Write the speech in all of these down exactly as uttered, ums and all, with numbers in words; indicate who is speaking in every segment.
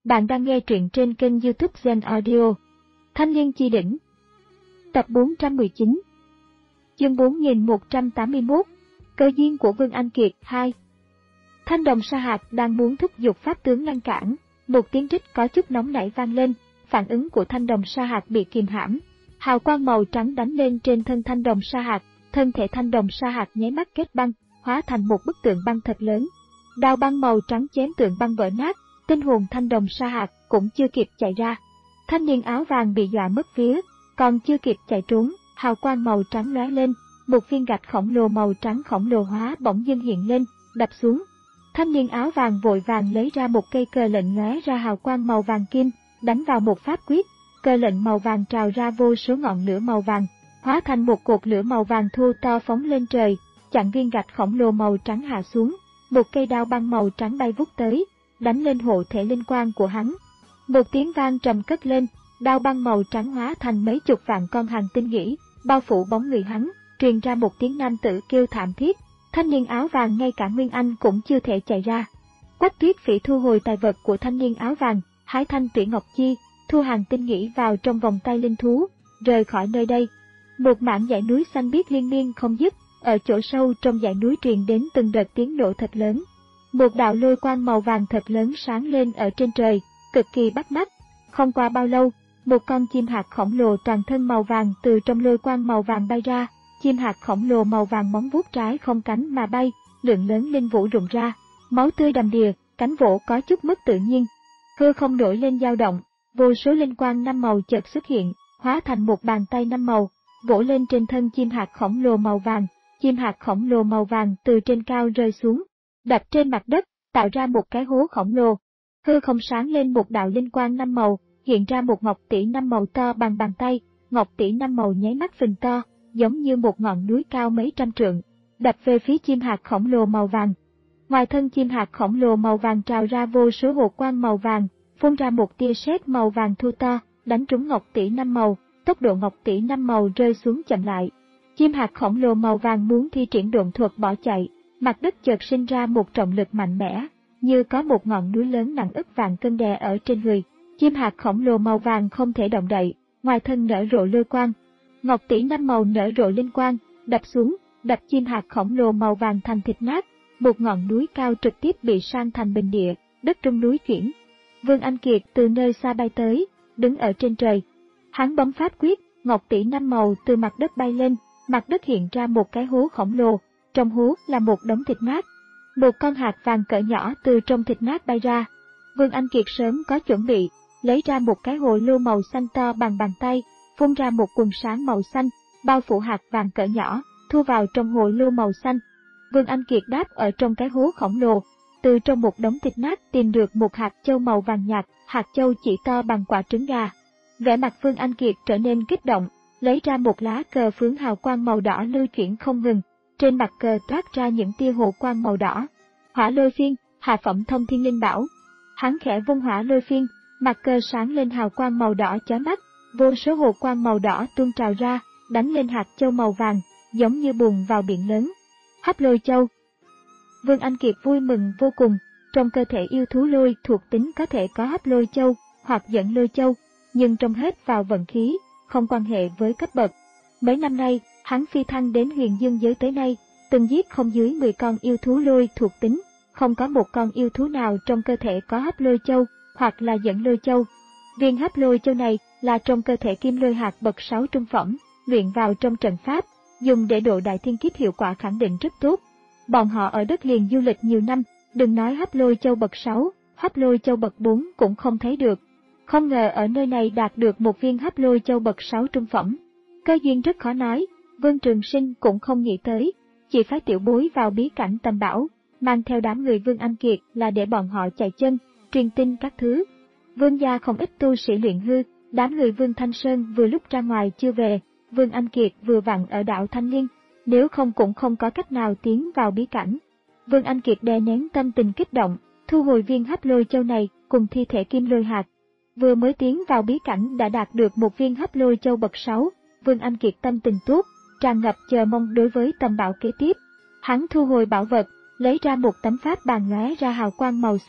Speaker 1: Bạn đang nghe truyện trên kênh YouTube Zen Audio. Thanh Liên Chi Đỉnh. Tập bốn trăm mười chín. Chương bốn nghìn một trăm tám mươi mốt. Cơ duyên của Vương Anh Kiệt hai. Thanh đồng sa hạt đang muốn thúc giục pháp tướng ngăn cản, một tiếng rít có chút nóng nảy vang lên, phản ứng của thanh đồng sa hạt bị kìm hãm. Hào quang màu trắng đánh lên trên thân thanh đồng sa hạt, thân thể thanh đồng sa hạt nháy mắt kết băng, hóa thành một bức tượng băng thật lớn. Đao băng màu trắng chém tượng băng vỡ nát. Tinh hồn thanh đồng sa hạt cũng chưa kịp chạy ra. Thanh niên áo vàng bị dọa mất vía, còn chưa kịp chạy trốn, hào quang màu trắng lóe lên, một viên gạch khổng lồ màu trắng khổng lồ hóa bỗng dưng hiện lên, đập xuống. Thanh niên áo vàng vội vàng lấy ra một cây cờ lệnh lóe ra hào quang màu vàng kim, đánh vào một pháp quyết, cờ lệnh màu vàng trào ra vô số ngọn lửa màu vàng, hóa thành một cột lửa màu vàng thô to phóng lên trời, chặn viên gạch khổng lồ màu trắng hạ xuống. Một cây đao băng màu trắng bay vút tới, đánh lên hộ thể linh quang của hắn. Một tiếng vang trầm cất lên, đao băng màu trắng hóa thành mấy chục vạn con hành tinh nhĩ, bao phủ bóng người hắn, truyền ra một tiếng nam tử kêu thảm thiết. Thanh niên áo vàng ngay cả Nguyên Anh cũng chưa thể chạy ra. Quách Tuyết Phỉ thu hồi tài vật của thanh niên áo vàng, hái thanh tuyển ngọc chi, thu hành tinh nhĩ vào trong vòng tay linh thú, rời khỏi nơi đây. Một mảng dãy núi xanh biếc liên miên không dứt, ở chỗ sâu trong dãy núi truyền đến từng đợt tiếng nổ thật lớn. Một đạo lôi quang màu vàng thật lớn sáng lên ở trên trời, cực kỳ bắt mắt. Không qua bao lâu, một con chim hạt khổng lồ toàn thân màu vàng từ trong lôi quang màu vàng bay ra. Chim hạt khổng lồ màu vàng móng vuốt trái không cánh mà bay, lượng lớn linh vũ rụng ra, máu tươi đầm đìa, cánh vỗ có chút mất tự nhiên. Hư không nổi lên dao động, vô số linh quang năm màu chợt xuất hiện, hóa thành một bàn tay năm màu, vỗ lên trên thân chim hạt khổng lồ màu vàng. Chim hạt khổng lồ màu vàng từ trên cao rơi xuống, đập trên mặt đất, tạo ra một cái hố khổng lồ. Hư không sáng lên một đạo linh quang năm màu, hiện ra một ngọc tỷ năm màu to bằng bàn tay, ngọc tỷ năm màu nháy mắt phình to, giống như một ngọn núi cao mấy trăm trượng, đập về phía chim hạt khổng lồ màu vàng. Ngoài thân chim hạt khổng lồ màu vàng trào ra vô số hồ quang màu vàng, phun ra một tia sét màu vàng thu to, đánh trúng ngọc tỷ năm màu, tốc độ ngọc tỷ năm màu rơi xuống chậm lại. Chim hạt khổng lồ màu vàng muốn thi triển độn thuật bỏ chạy, mặt đất chợt sinh ra một trọng lực mạnh mẽ, như có một ngọn núi lớn nặng ức vạn cân đè ở trên người. Chim hạt khổng lồ màu vàng không thể động đậy, ngoài thân nở rộ lôi quang. Ngọc tỷ năm màu nở rộ linh quang, đập xuống, đập chim hạt khổng lồ màu vàng thành thịt nát. Một ngọn núi cao trực tiếp bị san thành bình địa, đất trong núi chuyển. Vương Anh Kiệt từ nơi xa bay tới, đứng ở trên trời. Hắn bấm pháp quyết, ngọc tỷ năm màu từ mặt đất bay lên, mặt đất hiện ra một cái hố khổng lồ, trong hố là một đống thịt nát. Một con hạt vàng cỡ nhỏ từ trong thịt nát bay ra. Vương Anh Kiệt sớm có chuẩn bị, lấy ra một cái hồ lô màu xanh to bằng bàn tay, phun ra một quần sáng màu xanh, bao phủ hạt vàng cỡ nhỏ, thu vào trong hồ lô màu xanh. Vương Anh Kiệt đáp ở trong cái hố khổng lồ, từ trong một đống thịt nát tìm được một hạt châu màu vàng nhạt, hạt châu chỉ to bằng quả trứng gà. Vẻ mặt Vương Anh Kiệt trở nên kích động, lấy ra một lá cờ phướng hào quang màu đỏ lưu chuyển không ngừng, trên mặt cờ toát ra những tia hồ quang màu đỏ. Hỏa lôi phiên, hạ phẩm thông thiên linh bảo. Hắn khẽ vung hỏa lôi phiên, mặt cờ sáng lên hào quang màu đỏ chói mắt, vô số hồ quang màu đỏ tuôn trào ra, đánh lên hạt châu màu vàng, giống như bùn vào biển lớn. Hấp lôi châu. Vương Anh Kiệt vui mừng vô cùng, trong cơ thể yêu thú lôi thuộc tính có thể có hấp lôi châu hoặc dẫn lôi châu, nhưng trông hết vào vận khí, không quan hệ với cấp bậc. Mấy năm nay, hắn phi thăng đến Huyền Dương giới tới nay, từng giết không dưới mười con yêu thú lôi thuộc tính, không có một con yêu thú nào trong cơ thể có hấp lôi châu hoặc là dẫn lôi châu. Viên hấp lôi châu này là trong cơ thể kim lôi hạt bậc sáu trung phẩm, luyện vào trong trận pháp, dùng để độ đại thiên kiếp hiệu quả khẳng định rất tốt. Bọn họ ở đất liền du lịch nhiều năm, đừng nói hấp lôi châu bậc sáu, hấp lôi châu bậc bốn cũng không thấy được. Không ngờ ở nơi này đạt được một viên hấp lôi châu bậc sáu trung phẩm. Cơ duyên rất khó nói, Vương Trường Sinh cũng không nghĩ tới, chỉ phái tiểu bối vào bí cảnh tầm bảo, mang theo đám người Vương Anh Kiệt là để bọn họ chạy chân, truyền tin các thứ. Vương gia không ít tu sĩ luyện hư, đám người Vương Thanh Sơn vừa lúc ra ngoài chưa về, Vương Anh Kiệt vừa vặn ở đảo Thanh Liên, nếu không cũng không có cách nào tiến vào bí cảnh. Vương Anh Kiệt đè nén tâm tình kích động, thu hồi viên hấp lôi châu này cùng thi thể kim lôi hạt. Vừa mới tiến vào bí cảnh đã đạt được một viên hấp lôi châu bậc sáu, Vương Anh Kiệt tâm tình tốt, tràn ngập chờ mong đối với tầm bảo kế tiếp. Hắn thu hồi bảo vật, lấy ra một tấm pháp bàn lóe ra hào quang màu xanh,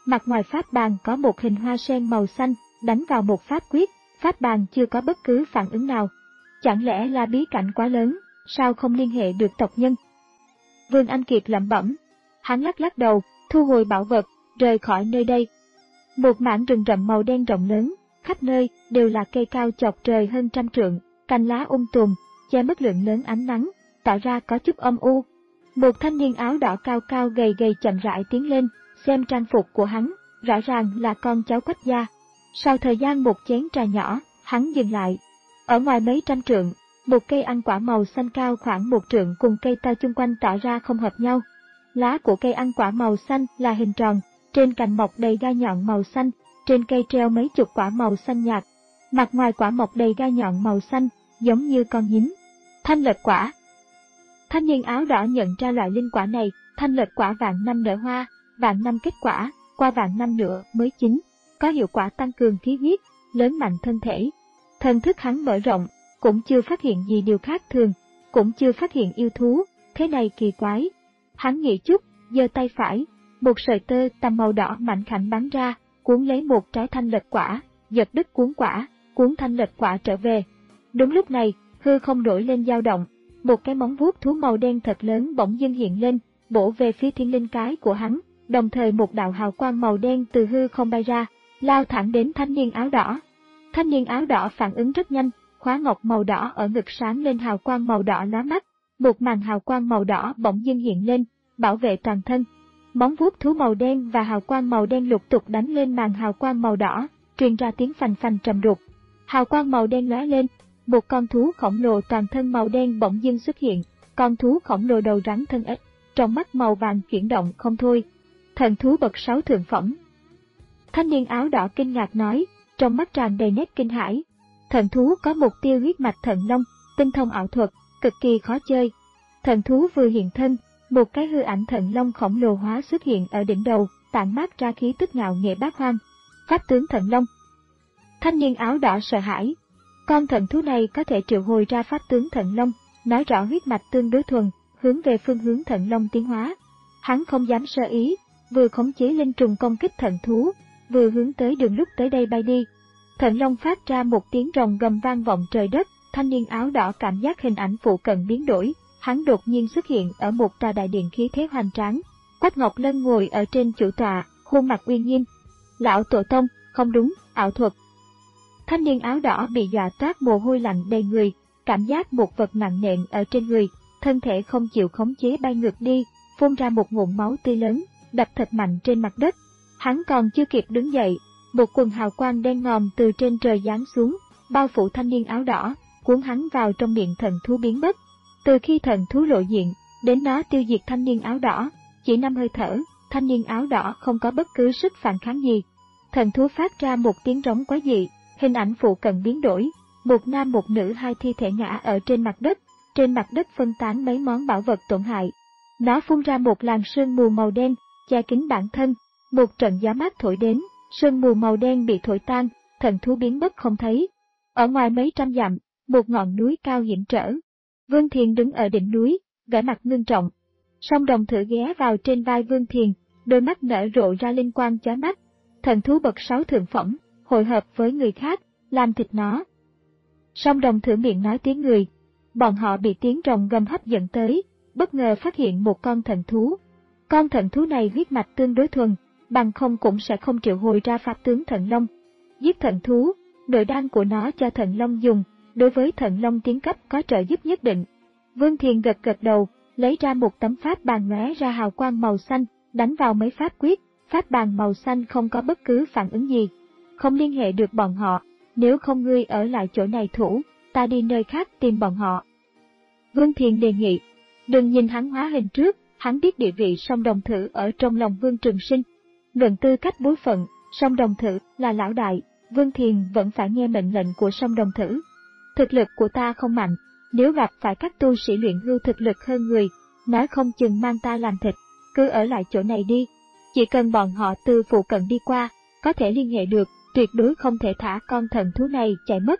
Speaker 1: Mặt ngoài pháp bàn có một hình hoa sen màu xanh, đánh vào một pháp quyết, pháp bàn chưa có bất cứ phản ứng nào. Chẳng lẽ là bí cảnh quá lớn, sao không liên hệ được tộc nhân? Vương Anh Kiệt lẩm bẩm. Hắn lắc lắc đầu, thu hồi bảo vật, rời khỏi nơi đây. Một mảng rừng rậm màu đen rộng lớn, khắp nơi đều là cây cao chọc trời hơn trăm trượng, cành lá um tùm, che mất lượng lớn ánh nắng, tạo ra có chút âm u. Một thanh niên áo đỏ cao cao gầy gầy chậm rãi tiến lên, xem trang phục của hắn, rõ ràng là con cháu Quách gia. Sau thời gian một chén trà nhỏ, hắn dừng lại. Ở ngoài mấy trăm trượng, một cây ăn quả màu xanh cao khoảng một trượng cùng cây ta chung quanh tỏ ra không hợp nhau. Lá của cây ăn quả màu xanh là hình tròn, trên cành mọc đầy gai nhọn màu xanh, trên cây treo mấy chục quả màu xanh nhạt. Mặt ngoài quả mọc đầy gai nhọn màu xanh, giống như con nhím. Thanh lật quả. Thanh niên áo đỏ nhận ra loại linh quả này, thanh lật quả vạn năm nở hoa, vạn năm kết quả, qua vạn năm nữa mới chín, có hiệu quả tăng cường khí huyết, lớn mạnh thân thể. Thần thức hắn mở rộng, cũng chưa phát hiện gì điều khác thường, cũng chưa phát hiện yêu thú, thế này kỳ quái. Hắn nghĩ chút, giơ tay phải, một sợi tơ tằm màu đỏ mảnh khảnh bắn ra, cuốn lấy một trái thanh lật quả, giật đứt cuốn quả, cuốn thanh lật quả trở về. Đúng lúc này, hư không nổi lên dao động, một cái móng vuốt thú màu đen thật lớn bỗng dưng hiện lên, bổ về phía thiên linh cái của hắn, đồng thời một đạo hào quang màu đen từ hư không bay ra, lao thẳng đến thanh niên áo đỏ. Thanh niên áo đỏ phản ứng rất nhanh, khóa ngọc màu đỏ ở ngực sáng lên hào quang màu đỏ lóa mắt, một màn hào quang màu đỏ bỗng dưng hiện lên, bảo vệ toàn thân. Móng vuốt thú màu đen và hào quang màu đen lục tục đánh lên màn hào quang màu đỏ, truyền ra tiếng phành phành trầm đục. Hào quang màu đen lóe lên, một con thú khổng lồ toàn thân màu đen bỗng dưng xuất hiện, con thú khổng lồ đầu rắn thân ếch, trong mắt màu vàng chuyển động không thôi. Thần thú bậc sáu thượng phẩm. Thanh niên áo đỏ kinh ngạc nói, trong mắt tràn đầy nét kinh hãi. Thần thú có mục tiêu huyết mạch thần long, tinh thông ảo thuật, cực kỳ khó chơi. Thần thú vừa hiện thân, một cái hư ảnh thần long khổng lồ hóa xuất hiện ở đỉnh đầu, tản mát ra khí tức ngạo nghệ bát hoang. Pháp tướng thần long. Thanh niên áo đỏ sợ hãi. Con thần thú này có thể triệu hồi ra pháp tướng thần long, nói rõ huyết mạch tương đối thuần, hướng về phương hướng thần long tiến hóa. Hắn không dám sơ ý, vừa khống chế linh trùng công kích thần thú, vừa hướng tới đường lúc tới đây bay đi. Thần long phát ra một tiếng rồng gầm vang vọng trời đất, thanh niên áo đỏ cảm giác hình ảnh phụ cận biến đổi, hắn đột nhiên xuất hiện ở một tòa đại điện khí thế hoành tráng. Quách Ngọc Lân ngồi ở trên chủ tọa, khuôn mặt uy nghiêm. Lão tổ tông, không đúng, ảo thuật. Thanh niên áo đỏ bị dọa toát mồ hôi lạnh đầy người, cảm giác một vật nặng nện ở trên người, thân thể không chịu khống chế bay ngược đi, phun ra một ngụm máu tươi lớn, đập thật mạnh trên mặt đất. Hắn còn chưa kịp đứng dậy, một quần hào quang đen ngòm từ trên trời giáng xuống, bao phủ thanh niên áo đỏ, cuốn hắn vào trong miệng thần thú biến mất. Từ khi thần thú lộ diện, đến nó tiêu diệt thanh niên áo đỏ, chỉ năm hơi thở, thanh niên áo đỏ không có bất cứ sức phản kháng gì. Thần thú phát ra một tiếng rống quái dị, hình ảnh phụ cận biến đổi, một nam một nữ hai thi thể ngã ở trên mặt đất, trên mặt đất phân tán mấy món bảo vật tổn hại. Nó phun ra một làn sương mù màu đen, che kín bản thân, một trận gió mát thổi đến, sương mù màu đen bị thổi tan, thần thú biến mất không thấy. Ở ngoài mấy trăm dặm, một ngọn núi cao hiểm trở. Vương Thiền đứng ở đỉnh núi, vẻ mặt ngưng trọng. Song Đồng Thử ghé vào trên vai Vương Thiền, đôi mắt nở rộ ra linh quang chói mắt. Thần thú bậc sáu thượng phẩm, hội hợp với người khác, làm thịt nó. Song Đồng Thử miệng nói tiếng người. Bọn họ bị tiếng rồng gầm hấp dẫn tới, bất ngờ phát hiện một con thần thú. Con thần thú này huyết mạch tương đối thuần, bằng không cũng sẽ không triệu hồi ra pháp tướng thần long. Giết thần thú, nội đan của nó cho thần long dùng, đối với thần long tiến cấp có trợ giúp nhất định. Vương Thiền gật gật đầu, lấy ra một tấm pháp bàn lóe ra hào quang màu xanh, đánh vào mấy pháp quyết, pháp bàn màu xanh không có bất cứ phản ứng gì. Không liên hệ được bọn họ, nếu không ngươi ở lại chỗ này thủ, ta đi nơi khác tìm bọn họ. Vương Thiền đề nghị, đừng nhìn hắn hóa hình trước, hắn biết địa vị Song Đồng Thử ở trong lòng Vương Trường Sinh. Luận tư cách bối phận, Song Đồng Thử là lão đại, Vương Thiền vẫn phải nghe mệnh lệnh của Song Đồng Thử. Thực lực của ta không mạnh, nếu gặp phải các tu sĩ luyện hư thực lực hơn người, nói không chừng mang ta làm thịt, cứ ở lại chỗ này đi. Chỉ cần bọn họ từ phụ cận đi qua, có thể liên hệ được, tuyệt đối không thể thả con thần thú này chạy mất.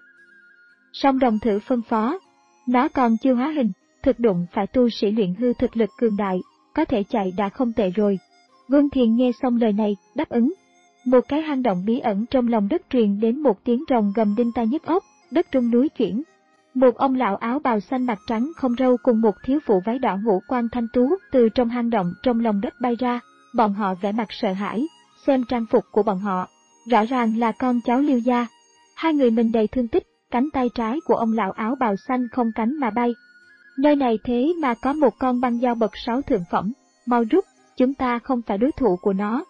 Speaker 1: Song Đồng Thử phân phó, nó còn chưa hóa hình, thực đụng phải tu sĩ luyện hư thực lực cường đại, có thể chạy đã không tệ rồi. Vương Thiền nghe xong lời này, đáp ứng. Một cái hang động bí ẩn trong lòng đất truyền đến một tiếng rồng gầm đinh tai nhức óc, đất rung núi chuyển. Một ông lão áo bào xanh mặt trắng không râu cùng một thiếu phụ váy đỏ ngũ quan thanh tú từ trong hang động trong lòng đất bay ra, bọn họ vẻ mặt sợ hãi, xem trang phục của bọn họ, rõ ràng là con cháu Liêu gia. Hai người mình đầy thương tích, cánh tay trái của ông lão áo bào xanh không cánh mà bay. Nơi này thế mà có một con băng dao bậc sáu thượng phẩm, mau rút, chúng ta không phải đối thủ của nó.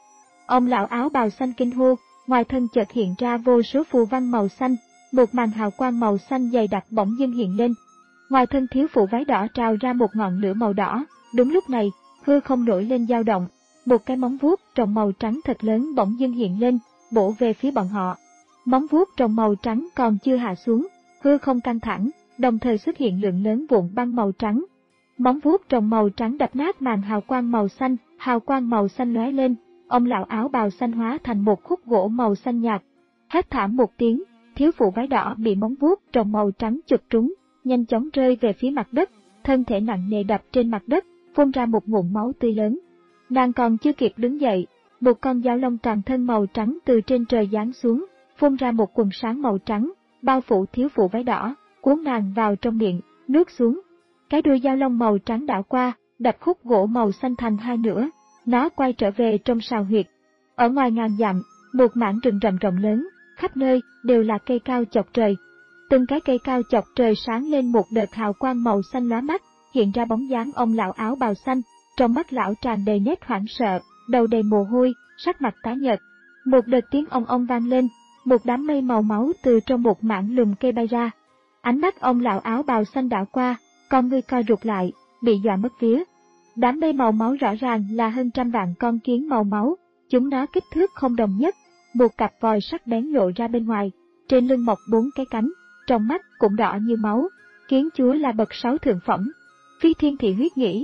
Speaker 1: Ông lão áo bào xanh kinh hô, ngoài thân chợt hiện ra vô số phù văn màu xanh, một màn hào quang màu xanh dày đặc bỗng dưng hiện lên. Ngoài thân thiếu phụ váy đỏ trào ra một ngọn lửa màu đỏ, đúng lúc này, hư không nổi lên dao động, một cái móng vuốt trồng màu trắng thật lớn bỗng dưng hiện lên, bổ về phía bọn họ. Móng vuốt trồng màu trắng còn chưa hạ xuống, hư không căng thẳng, đồng thời xuất hiện lượng lớn vụn băng màu trắng. Móng vuốt trồng màu trắng đập nát màn hào quang màu xanh, hào quang màu xanh lóe lên, ông lão áo bào xanh hóa thành một khúc gỗ màu xanh nhạt. Hét thảm một tiếng, thiếu phụ váy đỏ bị móng vuốt trồng màu trắng chụp trúng, nhanh chóng rơi về phía mặt đất, thân thể nặng nề đập trên mặt đất, phun ra một ngụm máu tươi lớn. Nàng còn chưa kịp đứng dậy, một con dao long toàn thân màu trắng từ trên trời giáng xuống, phun ra một quần sáng màu trắng, bao phủ thiếu phụ váy đỏ, cuốn nàng vào trong miệng, nuốt xuống. Cái đuôi dao long màu trắng đảo qua, đập khúc gỗ màu xanh thành hai nửa, nó quay trở về trong sào huyệt. Ở ngoài ngàn dặm, một mảng rừng rậm rộng lớn, khắp nơi đều là cây cao chọc trời. Từng cái cây cao chọc trời sáng lên một đợt hào quang màu xanh lóa mắt, hiện ra bóng dáng ông lão áo bào xanh, trong mắt lão tràn đầy nét hoảng sợ, đầu đầy mồ hôi, sắc mặt tái nhợt. Một đợt tiếng ong ong vang lên, một đám mây màu máu từ trong một mảng lùm cây bay ra. Ánh mắt ông lão áo bào xanh đảo qua, con ngươi co rụt lại, bị dọa mất vía. Đám mây màu máu rõ ràng là hơn trăm vạn con kiến màu máu, chúng nó kích thước không đồng nhất, một cặp vòi sắc bén lộ ra bên ngoài, trên lưng mọc bốn cái cánh, trong mắt cũng đỏ như máu. Kiến chúa là bậc sáu thượng phẩm. Phi Thiên Thị Huyết Nghĩ.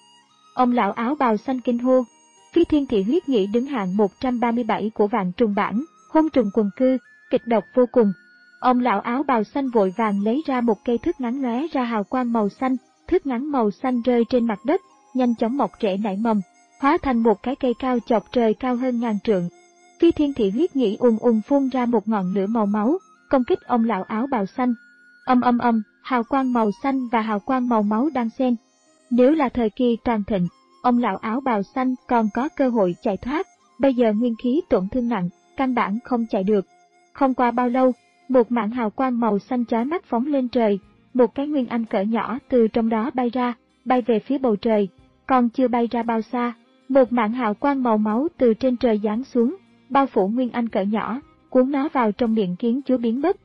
Speaker 1: Ông lão áo bào xanh kinh hô. Phi Thiên Thị Huyết Nghĩ đứng hạng một trăm ba mươi bảy của vạn trùng bảng, hôn trùng quần cư, kịch độc vô cùng. Ông lão áo bào xanh vội vàng lấy ra một cây thước ngắn lóe ra hào quang màu xanh, thước ngắn màu xanh rơi trên mặt đất, nhanh chóng mọc rễ nảy mầm, hóa thành một cái cây cao chọc trời cao hơn ngàn trượng. Phi Thiên Thị Huyết Nghĩ ùn ùn phun ra một ngọn lửa màu máu, công kích ông lão áo bào xanh. Âm âm âm, hào quang màu xanh và hào quang màu máu đang xen. Nếu là thời kỳ toàn thịnh, ông lão áo bào xanh còn có cơ hội chạy thoát, bây giờ nguyên khí tổn thương nặng, căn bản không chạy được. Không qua bao lâu, một mảng hào quang màu xanh chói mắt phóng lên trời, một cái nguyên anh cỡ nhỏ từ trong đó bay ra, bay về phía bầu trời, còn chưa bay ra bao xa, một mảng hào quang màu máu từ trên trời giáng xuống, bao phủ nguyên anh cỡ nhỏ, cuốn nó vào trong miệng kiến chúa biến mất.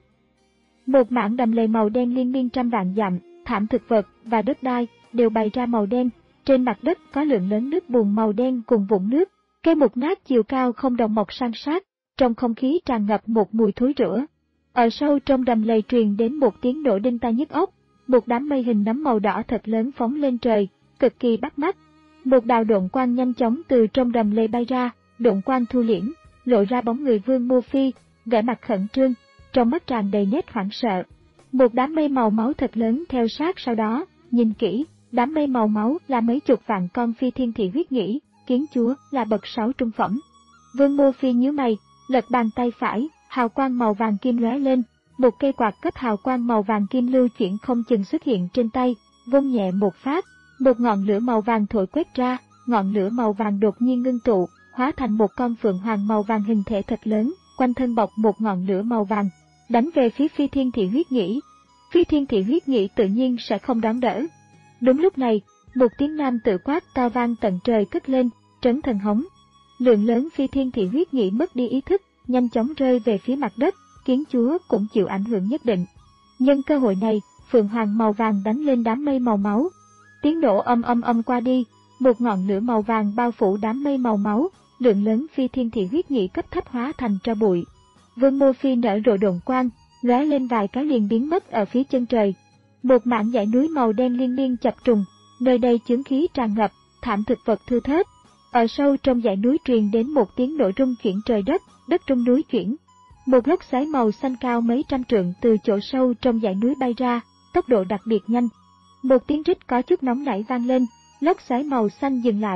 Speaker 1: Một mảng đầm lầy màu đen liên miên trăm vạn dặm, thảm thực vật và đất đai đều bày ra màu đen, trên mặt đất có lượng lớn nước bùn màu đen cùng vũng nước, cây mục nát chiều cao không đồng mọc san sát, trong không khí tràn ngập một mùi thối rữa. Ở sâu trong đầm lầy truyền đến một tiếng nổ đinh tai nhức óc, một đám mây hình nấm màu đỏ thật lớn phóng lên trời, cực kỳ bắt mắt. Một đạo độn quang nhanh chóng từ trong đầm lầy bay ra, độn quang thu liễm, lộ ra bóng người Vương Mô Phi, vẻ mặt khẩn trương, trong mắt tràn đầy nét hoảng sợ. Một đám mây màu máu thật lớn theo sát sau đó, nhìn kỹ, đám mây màu máu là mấy chục vạn con Phi Thiên Thị Huyết Nghĩ, kiến chúa là bậc sáu trung phẩm. Vương Mô Phi nhíu mày, lật bàn tay phải, hào quang màu vàng kim lóe lên, một cây quạt cấp hào quang màu vàng kim lưu chuyển không chừng xuất hiện trên tay, vung nhẹ một phát, một ngọn lửa màu vàng thổi quét ra, ngọn lửa màu vàng đột nhiên ngưng tụ, hóa thành một con phượng hoàng màu vàng hình thể thật lớn, quanh thân bọc một ngọn lửa màu vàng, đánh về phía Phi Thiên Thị Huyết Nghĩ. Phi Thiên Thị Huyết Nghĩ tự nhiên sẽ không đón đỡ. Đúng lúc này, một tiếng nam tự quát to vang tận trời cất lên, trấn thần hống. Lượng lớn Phi Thiên Thị Huyết Nghĩ mất đi ý thức, nhanh chóng rơi về phía mặt đất, kiến chúa cũng chịu ảnh hưởng nhất định. Nhân cơ hội này, phượng hoàng màu vàng đánh lên đám mây màu máu. Tiếng nổ âm âm âm qua đi, một ngọn lửa màu vàng bao phủ đám mây màu máu, lượng lớn Phi Thiên Thị Huyết Nghĩ cấp thấp hóa thành tro bụi. Vương Mô Phi nở rộ độn quang, lóe lên vài cái liền biến mất ở phía chân trời. Một mảng dãy núi màu đen liên miên chập trùng, nơi đây chướng khí tràn ngập, thảm thực vật thưa thớt. Ở sâu trong dãy núi truyền đến một tiếng nổ rung chuyển trời đất, đất rung núi chuyển. Một lốc xoáy màu xanh cao mấy trăm trượng từ chỗ sâu trong dãy núi bay ra, tốc độ đặc biệt nhanh. Một tiếng rít có chút nóng nảy vang lên, lốc xoáy màu xanh dừng lại,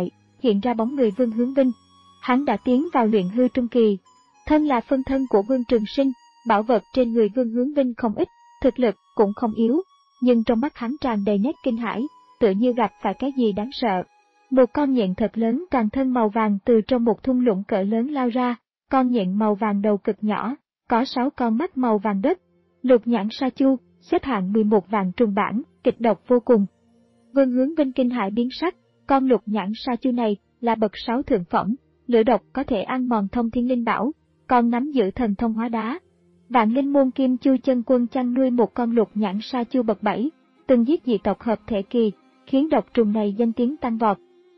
Speaker 1: hiện ra bóng người Vương Hướng Vinh. Hắn đã tiến vào luyện hư trung kỳ. Thân là phân thân của Vương Trường Sinh, bảo vật trên người Vương Hướng Vinh không ít, thực lực cũng không yếu, nhưng trong mắt hắn tràn đầy nét kinh hãi, tựa như gặp phải cái gì đáng sợ. Một con nhện thật lớn toàn thân màu vàng từ trong một thung lũng cỡ lớn lao ra, con nhện màu vàng đầu cực nhỏ, có sáu con mắt màu vàng đất. Lục nhãn sa chu, xếp hạng mười một vạn trùng bản, kịch độc vô cùng. Vương Hướng Vinh kinh hãi biến sắc, con lục nhãn sa chu này là bậc sáu thượng phẩm, lửa độc có thể ăn mòn thông thiên linh bảo, còn nắm giữ thần thông hóa đá. Vạn Linh môn Kim Chu chân quân chăn nuôi một con lục nhãn sa chu bậc bảy, từng giết dị tộc hợp thể kỳ, khiến độc trùng này danh tiếng tăng vọt.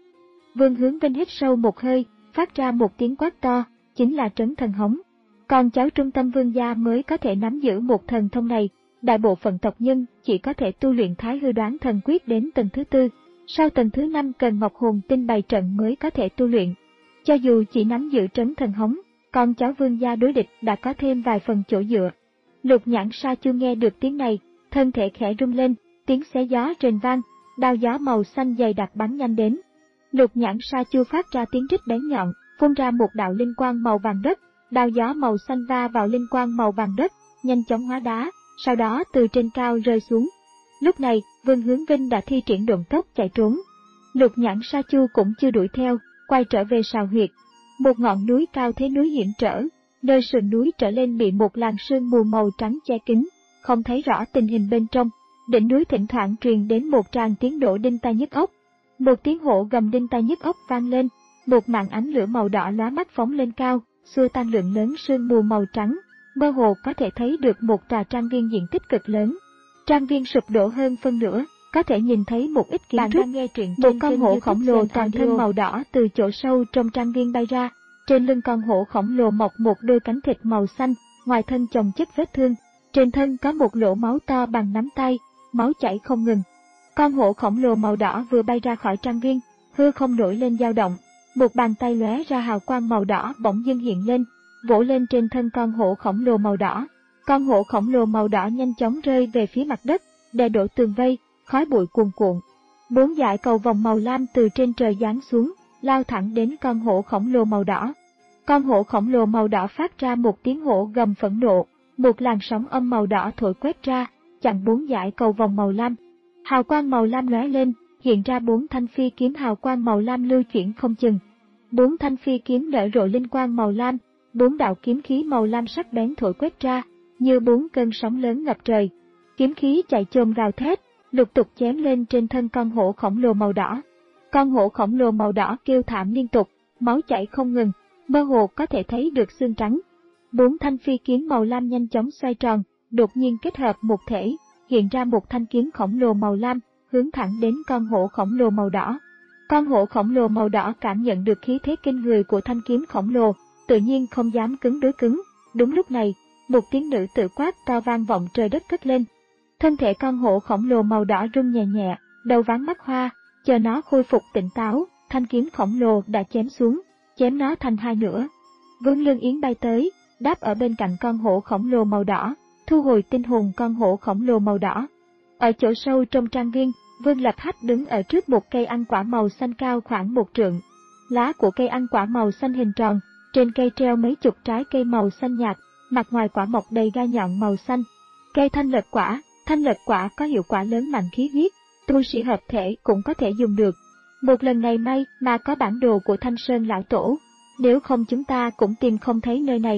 Speaker 1: Vương Hướng Vinh hít sâu một hơi, phát ra một tiếng quát to, chính là trấn thần hống. Còn cháu trung tâm vương gia mới có thể nắm giữ một thần thông này, đại bộ phận tộc nhân chỉ có thể tu luyện Thái Hư Đoán Thần Quyết đến tầng thứ tư, sau tầng thứ năm cần Ngọc Hồn Tinh bày trận mới có thể tu luyện. Cho dù chỉ nắm giữ trấn thần hống, con cháu vương gia đối địch đã có thêm vài phần chỗ dựa. Lục nhãn sa chu nghe được tiếng này, thân thể khẽ rung lên, tiếng xé gió rền vang, đao gió màu xanh dày đặc bắn nhanh đến. Lục nhãn sa chu phát ra tiếng rít bén nhọn, phun ra một đạo linh quang màu vàng đất, đao gió màu xanh va vào linh quang màu vàng đất, nhanh chóng hóa đá, sau đó từ trên cao rơi xuống. Lúc này, Vương Hướng Vinh đã thi triển độn tốc chạy trốn. Lục nhãn sa chu cũng chưa đuổi theo, quay trở về sào huyệt. Một ngọn núi cao thế núi hiểm trở, nơi sườn núi trở lên bị một làn sương mù màu trắng che kín, không thấy rõ tình hình bên trong. Đỉnh núi thỉnh thoảng truyền đến một tràng tiếng nổ đinh tai nhức óc. Một tiếng hổ gầm đinh tai nhức óc vang lên, một màn ánh lửa màu đỏ lóa mắt phóng lên cao, xua tan lượng lớn sương mù màu trắng, mơ hồ có thể thấy được một tòa trang viên diện tích cực lớn. Trang viên sụp đổ hơn phân nửa, có thể nhìn thấy một ít kiến trúc. Một con hổ khổng lồ toàn thân màu đỏ từ chỗ sâu trong trang viên bay ra, trên lưng con hổ khổng lồ mọc một đôi cánh thịt màu xanh, ngoài thân chồng chất vết thương, trên thân có một lỗ máu to bằng nắm tay, máu chảy không ngừng. Con hổ khổng lồ màu đỏ vừa bay ra khỏi trang viên, hư không nổi lên dao động, một bàn tay lóe ra hào quang màu đỏ bỗng dưng hiện lên, vỗ lên trên thân con hổ khổng lồ màu đỏ. Con hổ khổng lồ màu đỏ nhanh chóng rơi về phía mặt đất, đè đổ tường vây, khói bụi cuồn cuộn. Bốn dải cầu vòng màu lam từ trên trời giáng xuống, lao thẳng đến con hổ khổng lồ màu đỏ. Con hổ khổng lồ màu đỏ phát ra một tiếng hổ gầm phẫn nộ, một làn sóng âm màu đỏ thổi quét ra, chặn bốn dải cầu vòng màu lam. Hào quang màu lam lóe lên, hiện ra bốn thanh phi kiếm hào quang màu lam lưu chuyển không chừng. Bốn thanh phi kiếm nở rộ linh quang màu lam, bốn đạo kiếm khí màu lam sắc bén thổi quét ra, như bốn cơn sóng lớn ngập trời. Kiếm khí chạy chồm gào thét, lục tục chém lên trên thân con hổ khổng lồ màu đỏ. Con hổ khổng lồ màu đỏ kêu thảm liên tục, máu chảy không ngừng, mơ hồ có thể thấy được xương trắng. Bốn thanh phi kiếm màu lam nhanh chóng xoay tròn, đột nhiên kết hợp một thể, hiện ra một thanh kiếm khổng lồ màu lam, hướng thẳng đến con hổ khổng lồ màu đỏ. Con hổ khổng lồ màu đỏ cảm nhận được khí thế kinh người của thanh kiếm khổng lồ, tự nhiên không dám cứng đối cứng. Đúng lúc này, một tiếng nữ tự quát to vang vọng trời đất cất lên. Thân thể con hổ khổng lồ màu đỏ rung nhẹ nhẹ, đầu váng mắt hoa, chờ nó khôi phục tỉnh táo, thanh kiếm khổng lồ đã chém xuống, chém nó thành hai nửa. Vương Lương Yến bay tới, đáp ở bên cạnh con hổ khổng lồ màu đỏ, thu hồi tinh hồn con hổ khổng lồ màu đỏ. Ở chỗ sâu trong trang viên, Vương Lập Hách đứng ở trước một cây ăn quả màu xanh cao khoảng một trượng. Lá của cây ăn quả màu xanh hình tròn, trên cây treo mấy chục trái cây màu xanh nhạt, mặt ngoài quả mọc đầy gai nhọn màu xanh. Cây thanh lật quả, thanh lật quả có hiệu quả lớn mạnh khí huyết, tu sĩ hợp thể cũng có thể dùng được. Một lần này may mà có bản đồ của Thanh Sơn lão tổ, nếu không chúng ta cũng tìm không thấy nơi này.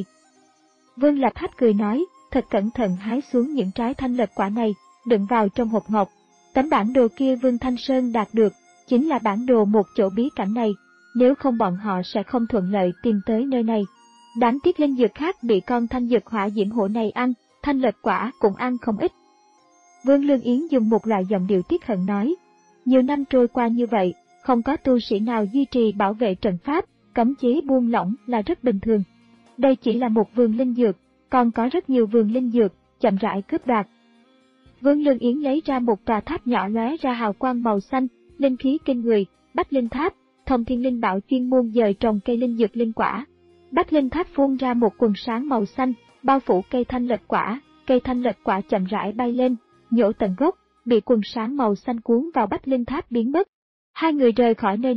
Speaker 1: Vương Lập Hách cười nói, thật cẩn thận hái xuống những trái thanh lật quả này, đựng vào trong hộp ngọc. Tấm bản đồ kia Vương Thanh Sơn đạt được, chính là bản đồ một chỗ bí cảnh này, nếu không bọn họ sẽ không thuận lợi tìm tới nơi này. Đáng tiếc linh dược khác bị con thanh dược hỏa diễm hổ này ăn, thanh lật quả cũng ăn không ít. Vương Lương Yến dùng một loại giọng điệu tiếc hận nói, nhiều năm trôi qua như vậy, không có tu sĩ nào duy trì bảo vệ trận pháp, cấm chế buông lỏng là rất bình thường. Đây chỉ là một vườn linh dược, còn có rất nhiều vườn linh dược, chậm rãi cướp đoạt. Vương Lương Yến lấy ra một tòa tháp nhỏ lóe ra hào quang màu xanh, linh khí kinh người, Bách Linh Tháp, Thông Thiên Linh Bảo chuyên môn dời trồng cây linh dược linh quả. Bách Linh Tháp phun ra một quần sáng màu xanh, bao phủ cây thanh lật quả, cây thanh lật quả chậm rãi bay lên, nhổ tận gốc, bị quần sáng màu xanh cuốn vào Bách Linh Tháp biến mất. Hai người rời khỏi nơi này,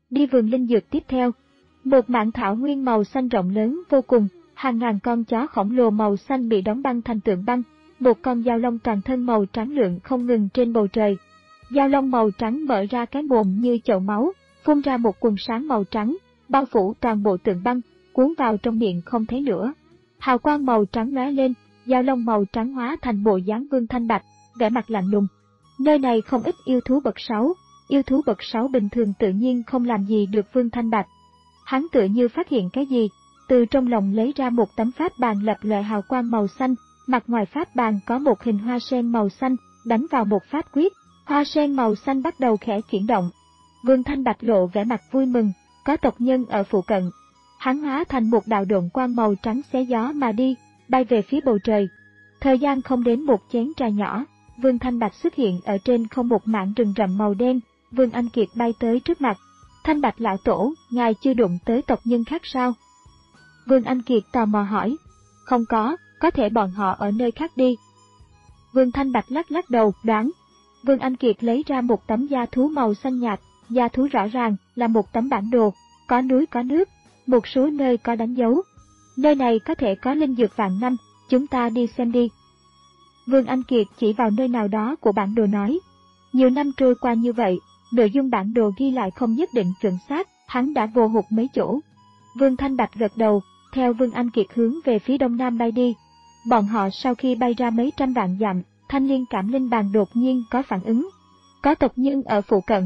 Speaker 1: đi vườn linh dược tiếp theo. Một mảng thảo nguyên màu xanh rộng lớn vô cùng, hàng ngàn con chó khổng lồ màu xanh bị đóng băng thành tượng băng, một con dao long toàn thân màu trắng lượn không ngừng trên bầu trời. Dao long màu trắng mở ra cái mồm như chậu máu, phun ra một quầng sáng màu trắng, bao phủ toàn bộ tượng băng, cuốn vào trong miệng không thấy nữa. Hào quang màu trắng lóe lên, dao long màu trắng hóa thành bộ dáng Vương Thanh Bạch, vẻ mặt lạnh lùng. Nơi này không ít yêu thú bậc sáu, yêu thú bậc sáu bình thường tự nhiên không làm gì được Vương Thanh Bạch. Hắn tựa như phát hiện cái gì, từ trong lòng lấy ra một tấm pháp bàn lập lòe hào quang màu xanh, mặt ngoài pháp bàn có một hình hoa sen màu xanh, đánh vào một pháp quyết, hoa sen màu xanh bắt đầu khẽ chuyển động. Vương Thanh Bạch lộ vẻ mặt vui mừng, có tộc nhân ở phụ cận. Hắn hóa thành một đạo độn quang màu trắng xé gió mà đi, bay về phía bầu trời. Thời gian không đến một chén trà nhỏ, Vương Thanh Bạch xuất hiện ở trên không một mảng rừng rậm màu đen. Vương Anh Kiệt bay tới trước mặt. Thanh Bạch lão tổ, ngài chưa đụng tới tộc nhân khác sao? Vương Anh Kiệt tò mò hỏi. Không có, có thể bọn họ ở nơi khác đi. Vương Thanh Bạch lắc lắc đầu, đoán. Vương Anh Kiệt lấy ra một tấm da thú màu xanh nhạt, da thú rõ ràng là một tấm bản đồ, có núi có nước, một số nơi có đánh dấu. Nơi này có thể có linh dược vạn năm, chúng ta đi xem đi. Vương Anh Kiệt chỉ vào nơi nào đó của bản đồ nói. Nhiều năm trôi qua như vậy, nội dung bản đồ ghi lại không nhất định chuẩn xác, hắn đã vô hụt mấy chỗ. Vương Thanh Bạch gật đầu, theo Vương Anh Kiệt hướng về phía đông nam bay đi. Bọn họ sau khi bay ra mấy trăm vạn dặm, Thanh Liên Cảm Linh Bàn đột nhiên có phản ứng. Có tộc nhân ở phụ cận.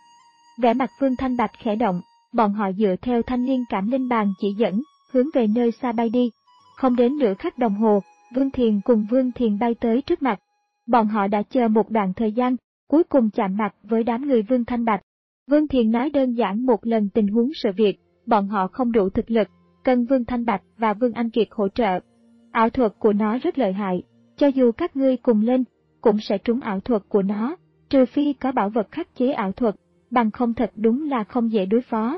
Speaker 1: Vẻ mặt Vương Thanh Bạch khẽ động, bọn họ dựa theo Thanh Liên Cảm Linh Bàn chỉ dẫn, hướng về nơi xa bay đi. Không đến nửa khắc đồng hồ, Vương Thiền cùng Vương Thiền bay tới trước mặt. Bọn họ đã chờ một đoạn thời gian, cuối cùng chạm mặt với đám người Vương Thanh Bạch. Vương Thiền nói đơn giản một lần tình huống sự việc, bọn họ không đủ thực lực, cần Vương Thanh Bạch và Vương Anh Kiệt hỗ trợ. Ảo thuật của nó rất lợi hại, cho dù các ngươi cùng lên, cũng sẽ trúng ảo thuật của nó, trừ phi có bảo vật khắc chế ảo thuật, bằng không thật đúng là không dễ đối phó.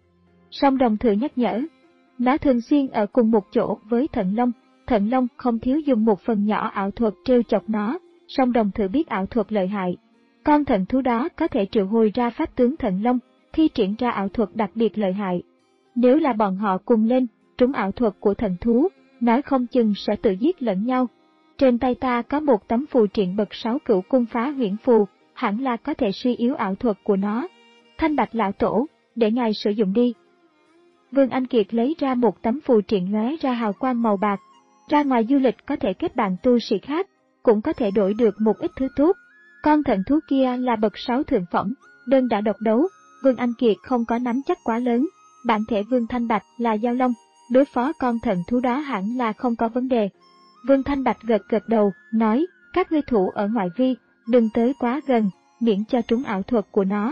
Speaker 1: Song Đồng Thử nhắc nhở, nó thường xuyên ở cùng một chỗ với Thận Long, Thận Long không thiếu dùng một phần nhỏ ảo thuật trêu chọc nó, Song Đồng Thử biết ảo thuật lợi hại. Con thận thú đó có thể triệu hồi ra pháp tướng Thận Long, thi triển ra ảo thuật đặc biệt lợi hại. Nếu là bọn họ cùng lên, trúng ảo thuật của thần thú, nói không chừng sẽ tự giết lẫn nhau. Trên tay ta có một tấm phù triện bậc sáu Cửu Cung Phá Huyễn Phù, hẳn là có thể suy yếu ảo thuật của nó. Thanh Bạch lão tổ, để ngài sử dụng đi. Vương Anh Kiệt lấy ra một tấm phù triện lóe ra hào quang màu bạc. Ra ngoài du lịch có thể kết bạn tu sĩ khác, cũng có thể đổi được một ít thứ tốt. Con thận thú kia là bậc sáu thượng phẩm, đơn đã độc đấu, Vương Anh Kiệt không có nắm chắc quá lớn. Bản thể Vương Thanh Bạch là Giao Long, đối phó con thận thú đó hẳn là không có vấn đề. Vương Thanh Bạch gật gật đầu, nói, các ngươi thủ ở ngoại vi, đừng tới quá gần, miễn cho trúng ảo thuật của nó.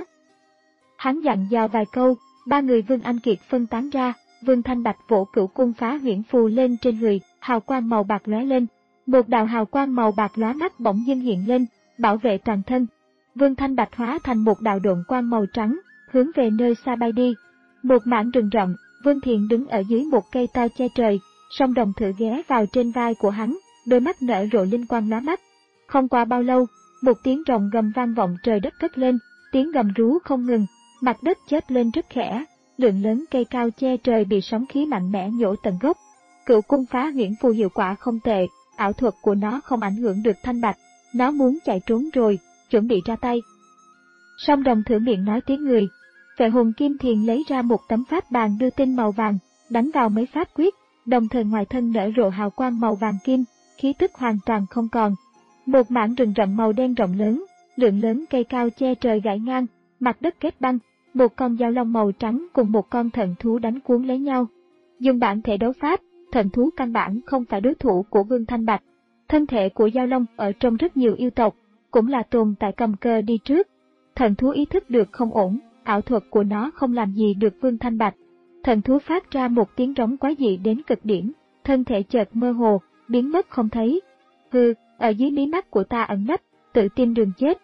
Speaker 1: Hắn dặn dò vài câu, ba người Vương Anh Kiệt phân tán ra, Vương Thanh Bạch vỗ Cửu Cung Phá Huyễn Phù lên trên người, hào quang màu bạc lóe lên. Một đạo hào quang màu bạc lóa mắt bỗng dưng hiện lên, bảo vệ toàn thân. Vương Thanh Bạch hóa thành một đạo độn quang màu trắng, hướng về nơi xa bay đi. Một mảng rừng rậm, Vương Thiện đứng ở dưới một cây to che trời, Song Đồng Thử ghé vào trên vai của hắn, đôi mắt nở rộ linh quang lóa mắt. Không qua bao lâu, một tiếng rồng gầm vang vọng trời đất cất lên, tiếng gầm rú không ngừng, mặt đất chớp lên rất khẽ, lượng lớn cây cao che trời bị sóng khí mạnh mẽ nhổ tận gốc. Cửu Cung Phá Huyễn Phù hiệu quả không tệ, ảo thuật của nó không ảnh hưởng được Thanh Bạch, nó muốn chạy trốn rồi, chuẩn bị ra tay. Song Đồng Thử miệng nói tiếng người. Vệ hồn Kim Thiền lấy ra một tấm pháp bàn đưa tinh màu vàng, đánh vào mấy pháp quyết, đồng thời ngoài thân nở rộ hào quang màu vàng kim, khí tức hoàn toàn không còn. Một mảng rừng rậm màu đen rộng lớn, lượng lớn cây cao che trời gãy ngang, mặt đất kết băng, một con dao long màu trắng cùng một con thận thú đánh cuốn lấy nhau. Dùng bản thể đấu pháp, thận thú căn bản không phải đối thủ của Vương Thanh Bạch. Thân thể của dao long ở trong rất nhiều yêu tộc, cũng là tồn tại cầm cờ đi trước. Thận thú ý thức được không ổn, ảo thuật của nó không làm gì được Vương Thanh Bạch. Thận thú phát ra một tiếng rống quái dị đến cực điểm, thân thể chợt mơ hồ, biến mất không thấy. Hừ, ở dưới mí mắt của ta ẩn nấp, tự tìm đường chết.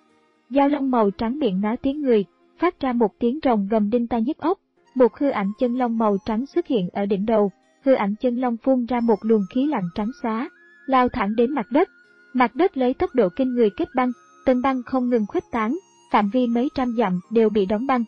Speaker 1: Dao long màu trắng miệng nói tiếng người, phát ra một tiếng rồng gầm đinh tai nhức óc. Một hư ảnh chân long màu trắng xuất hiện ở đỉnh đầu, hư ảnh chân long phun ra một luồng khí lạnh trắng xóa, lao thẳng đến mặt đất. Mặt đất lấy tốc độ kinh người kết băng, tầng băng không ngừng khuếch tán, phạm vi mấy trăm dặm đều bị đóng băng.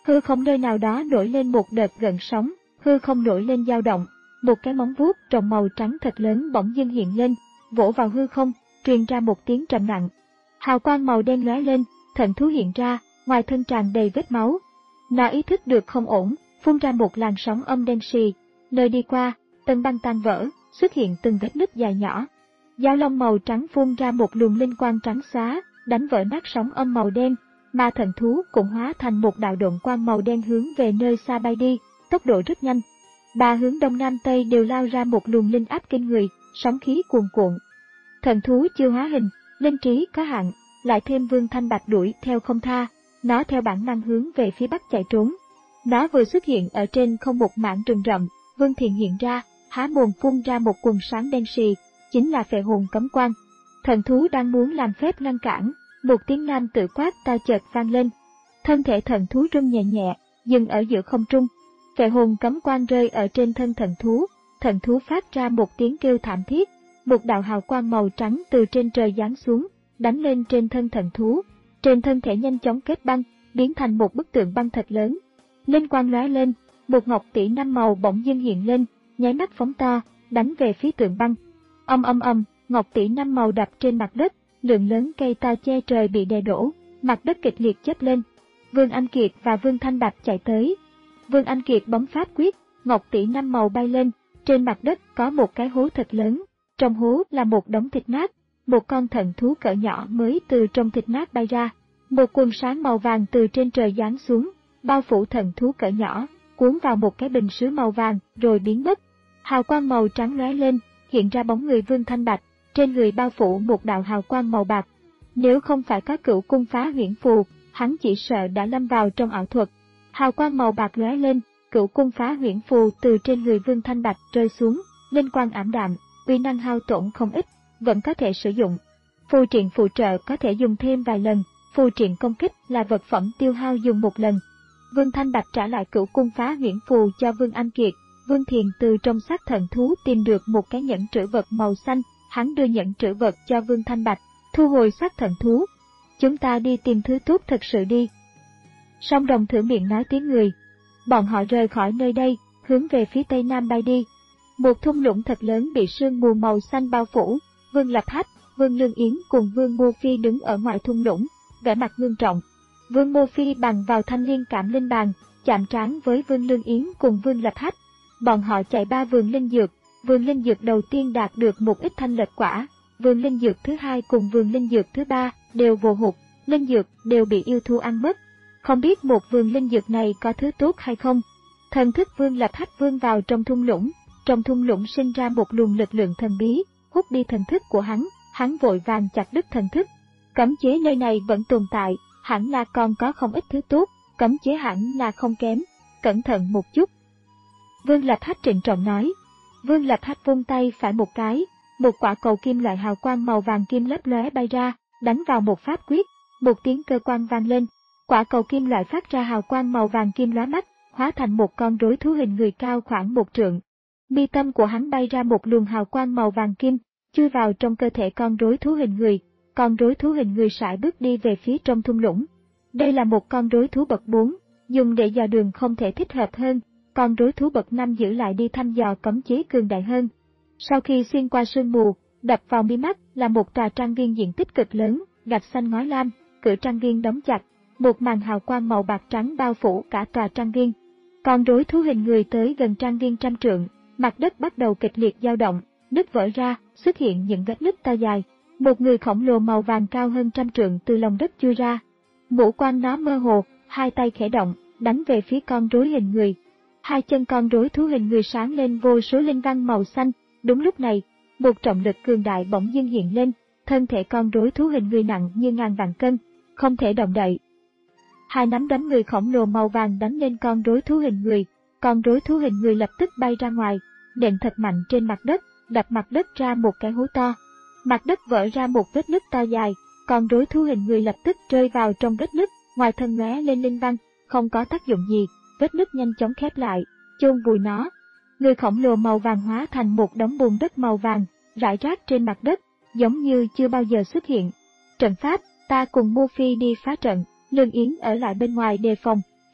Speaker 1: Hư không nơi nào đó nổi lên một đợt gợn sóng, hư không nổi lên dao động, một cái móng vuốt trồng màu trắng thật lớn bỗng dưng hiện lên, vỗ vào hư không, truyền ra một tiếng trầm nặng. Hào quang màu đen lóe lên, thần thú hiện ra, ngoài thân tràn đầy vết máu. Nó ý thức được không ổn, phun ra một làn sóng âm đen xì, nơi đi qua, tầng băng tan vỡ, xuất hiện từng vết nứt dài nhỏ. Dao long màu trắng phun ra một luồng linh quang trắng xóa, đánh vỡ nát sóng âm màu đen, mà thần thú cũng hóa thành một đạo độn quang màu đen hướng về nơi xa bay đi, tốc độ rất nhanh. Ba hướng đông nam tây đều lao ra một luồng linh áp kinh người, sóng khí cuồn cuộn. Thần thú chưa hóa hình, linh trí có hạn, lại thêm Vương Thanh Bạch đuổi theo không tha, nó theo bản năng hướng về phía bắc chạy trốn. Nó vừa xuất hiện ở trên không một mảng rừng rậm, Vương Thiện hiện ra, há mồm phun ra một quần sáng đen xì, chính là phệ hồn cấm quang. Thần thú đang muốn làm phép ngăn cản, một tiếng nam tự quát to chợt vang lên. Thân thể thần thú rung nhẹ nhẹ, dừng ở giữa không trung. Phệ hồn cấm quang rơi ở trên thân thần thú, thần thú phát ra một tiếng kêu thảm thiết, một đạo hào quang màu trắng từ trên trời giáng xuống, đánh lên trên thân thần thú. Trên thân thể nhanh chóng kết băng, biến thành một bức tượng băng thật lớn. Linh quang lóe lên, một ngọc tỷ năm màu bỗng dưng hiện lên, nháy mắt phóng to, đánh về phía tượng băng. Ầm ầm ầm, ngọc tỷ năm màu đập trên mặt đất, lượng lớn cây to che trời bị đè đổ, mặt đất kịch liệt chớp lên. Vương Anh Kiệt và Vương Thanh Bạch chạy tới. Vương Anh Kiệt bấm pháp quyết, ngọc tỷ năm màu bay lên, trên mặt đất có một cái hố thật lớn, trong hố là một đống thịt nát, một con thần thú cỡ nhỏ mới từ trong thịt nát bay ra. Một quần sáng màu vàng từ trên trời giáng xuống, bao phủ thần thú cỡ nhỏ, cuốn vào một cái bình sứ màu vàng rồi biến mất. Hào quang màu trắng lóe lên, hiện ra bóng người Vương Thanh Bạch, trên người bao phủ một đạo hào quang màu bạc. Nếu không phải có Cửu Cung Phá Huyễn Phù, hắn chỉ sợ đã lâm vào trong ảo thuật. Hào quang màu bạc lóe lên, Cửu Cung Phá Huyễn Phù từ trên người Vương Thanh Bạch rơi xuống, linh quang ảm đạm, uy năng hao tổn không ít, vẫn có thể sử dụng. Phù triện phụ trợ có thể dùng thêm vài lần, phù triện công kích là vật phẩm tiêu hao dùng một lần. Vương Thanh Bạch trả lại Cửu Cung Phá Huyễn Phù cho Vương Anh Kiệt. Vương Thiền từ trong xác thần thú tìm được một cái nhẫn trữ vật màu xanh, hắn đưa nhẫn trữ vật cho Vương Thanh Bạch, thu hồi xác thần thú. Chúng ta đi tìm thứ tốt thật sự đi. Song Đồng thử miệng nói tiếng người. Bọn họ rời khỏi nơi đây, hướng về phía tây nam bay đi. Một thung lũng thật lớn bị sương mù màu xanh bao phủ. Vương Lập Hách, Vương Lương Yến cùng Vương Mô Phi đứng ở ngoài thung lũng, vẻ mặt ngưng trọng. Vương Mô Phi bằng vào thanh liên cảm linh bàn, chạm trán với Vương Lương Yến cùng Vương Lập Hách. Bọn họ chạy ba vườn linh dược, vườn linh dược đầu tiên đạt được một ít thanh lệch quả, vườn linh dược thứ hai cùng vườn linh dược thứ ba đều vô hụt, linh dược đều bị yêu thú ăn mất. Không biết một vườn linh dược này có thứ tốt hay không. Thần thức Vương Lập Hách vươn vào trong thung lũng, trong thung lũng sinh ra một luồng lực lượng thần bí, hút đi thần thức của hắn, hắn vội vàng chặt đứt thần thức. Cấm chế nơi này vẫn tồn tại, hẳn là còn có không ít thứ tốt, cấm chế hẳn là không kém, cẩn thận một chút. Vương Lập Hách trịnh trọng nói. Vương Lập Hách vung tay phải một cái, một quả cầu kim loại hào quang màu vàng kim lấp lóe bay ra, đánh vào một pháp quyết, một tiếng cơ quan vang lên. Quả cầu kim loại phát ra hào quang màu vàng kim lóa mắt, hóa thành một con rối thú hình người cao khoảng một trượng. Mi tâm của hắn bay ra một luồng hào quang màu vàng kim, chui vào trong cơ thể con rối thú hình người. Con rối thú hình người sải bước đi về phía trong thung lũng. Đây là một con rối thú bậc bốn, dùng để dò đường không thể thích hợp hơn. Con rối thú bậc năm giữ lại đi thăm dò cấm chế cường đại hơn. Sau khi xuyên qua sương mù, đập vào mi mắt là một tòa trang viên diện tích cực lớn, gạch xanh ngói lam, cửa trang viên đóng chặt, một màn hào quang màu bạc trắng bao phủ cả tòa trang viên. Con rối thú hình người tới gần trang viên trăm trượng, mặt đất bắt đầu kịch liệt dao động, nứt vỡ ra, xuất hiện những vết nứt to dài. Một người khổng lồ màu vàng cao hơn trăm trượng từ lòng đất chui ra. Ngũ quan nó mơ hồ, hai tay khẽ động, đánh về phía con rối hình người. Hai chân con rối thú hình người sáng lên vô số linh văn màu xanh. Đúng lúc này, một trọng lực cường đại bỗng dưng hiện lên, thân thể con rối thú hình người nặng như ngàn vạn cân, không thể động đậy. Hai nắm đấm người khổng lồ màu vàng đánh lên con rối thú hình người, con rối thú hình người lập tức bay ra ngoài, nện thật mạnh trên mặt đất, đập mặt đất ra một cái hố to. Mặt đất vỡ ra một vết nứt to dài, con rối thú hình người lập tức rơi vào trong vết nứt, ngoài thân lóe lên linh văn, không có tác dụng gì, vết nứt nhanh chóng khép lại, chôn vùi nó. Người khổng lồ màu vàng hóa thành một đống bùn đất màu vàng, rải rác trên mặt đất, giống như chưa bao giờ xuất hiện. Trận pháp, ta cùng Mô Phi đi phá trận, Lương Yến ở lại bên ngoài đề phòng,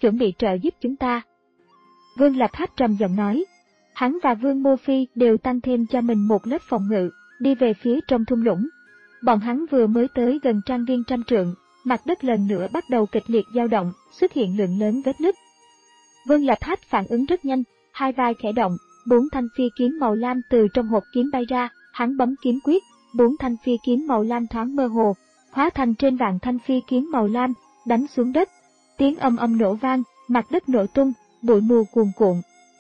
Speaker 1: chuẩn bị trợ giúp chúng ta. Vương Lạp Hách trầm giọng nói. Hắn và Vương Mô Phi đều tăng thêm cho mình một lớp phòng ngự, đi về phía trong thung lũng. Bọn hắn vừa mới tới gần trang viên trăm trượng, mặt đất lần nữa bắt đầu kịch liệt dao động, xuất hiện lượng lớn vết nứt. Vương Lạp Hách phản ứng rất nhanh, hai vai khẽ động, bốn thanh phi kiếm màu lam từ trong hộp kiếm bay ra, hắn bấm kiếm quyết, bốn thanh phi kiếm màu lam thoáng mơ hồ, hóa thành trên vạn thanh phi kiếm màu lam, đánh xuống đất. Tiếng âm âm nổ vang, mặt đất nổ tung, bụi mù cuồn cuộn.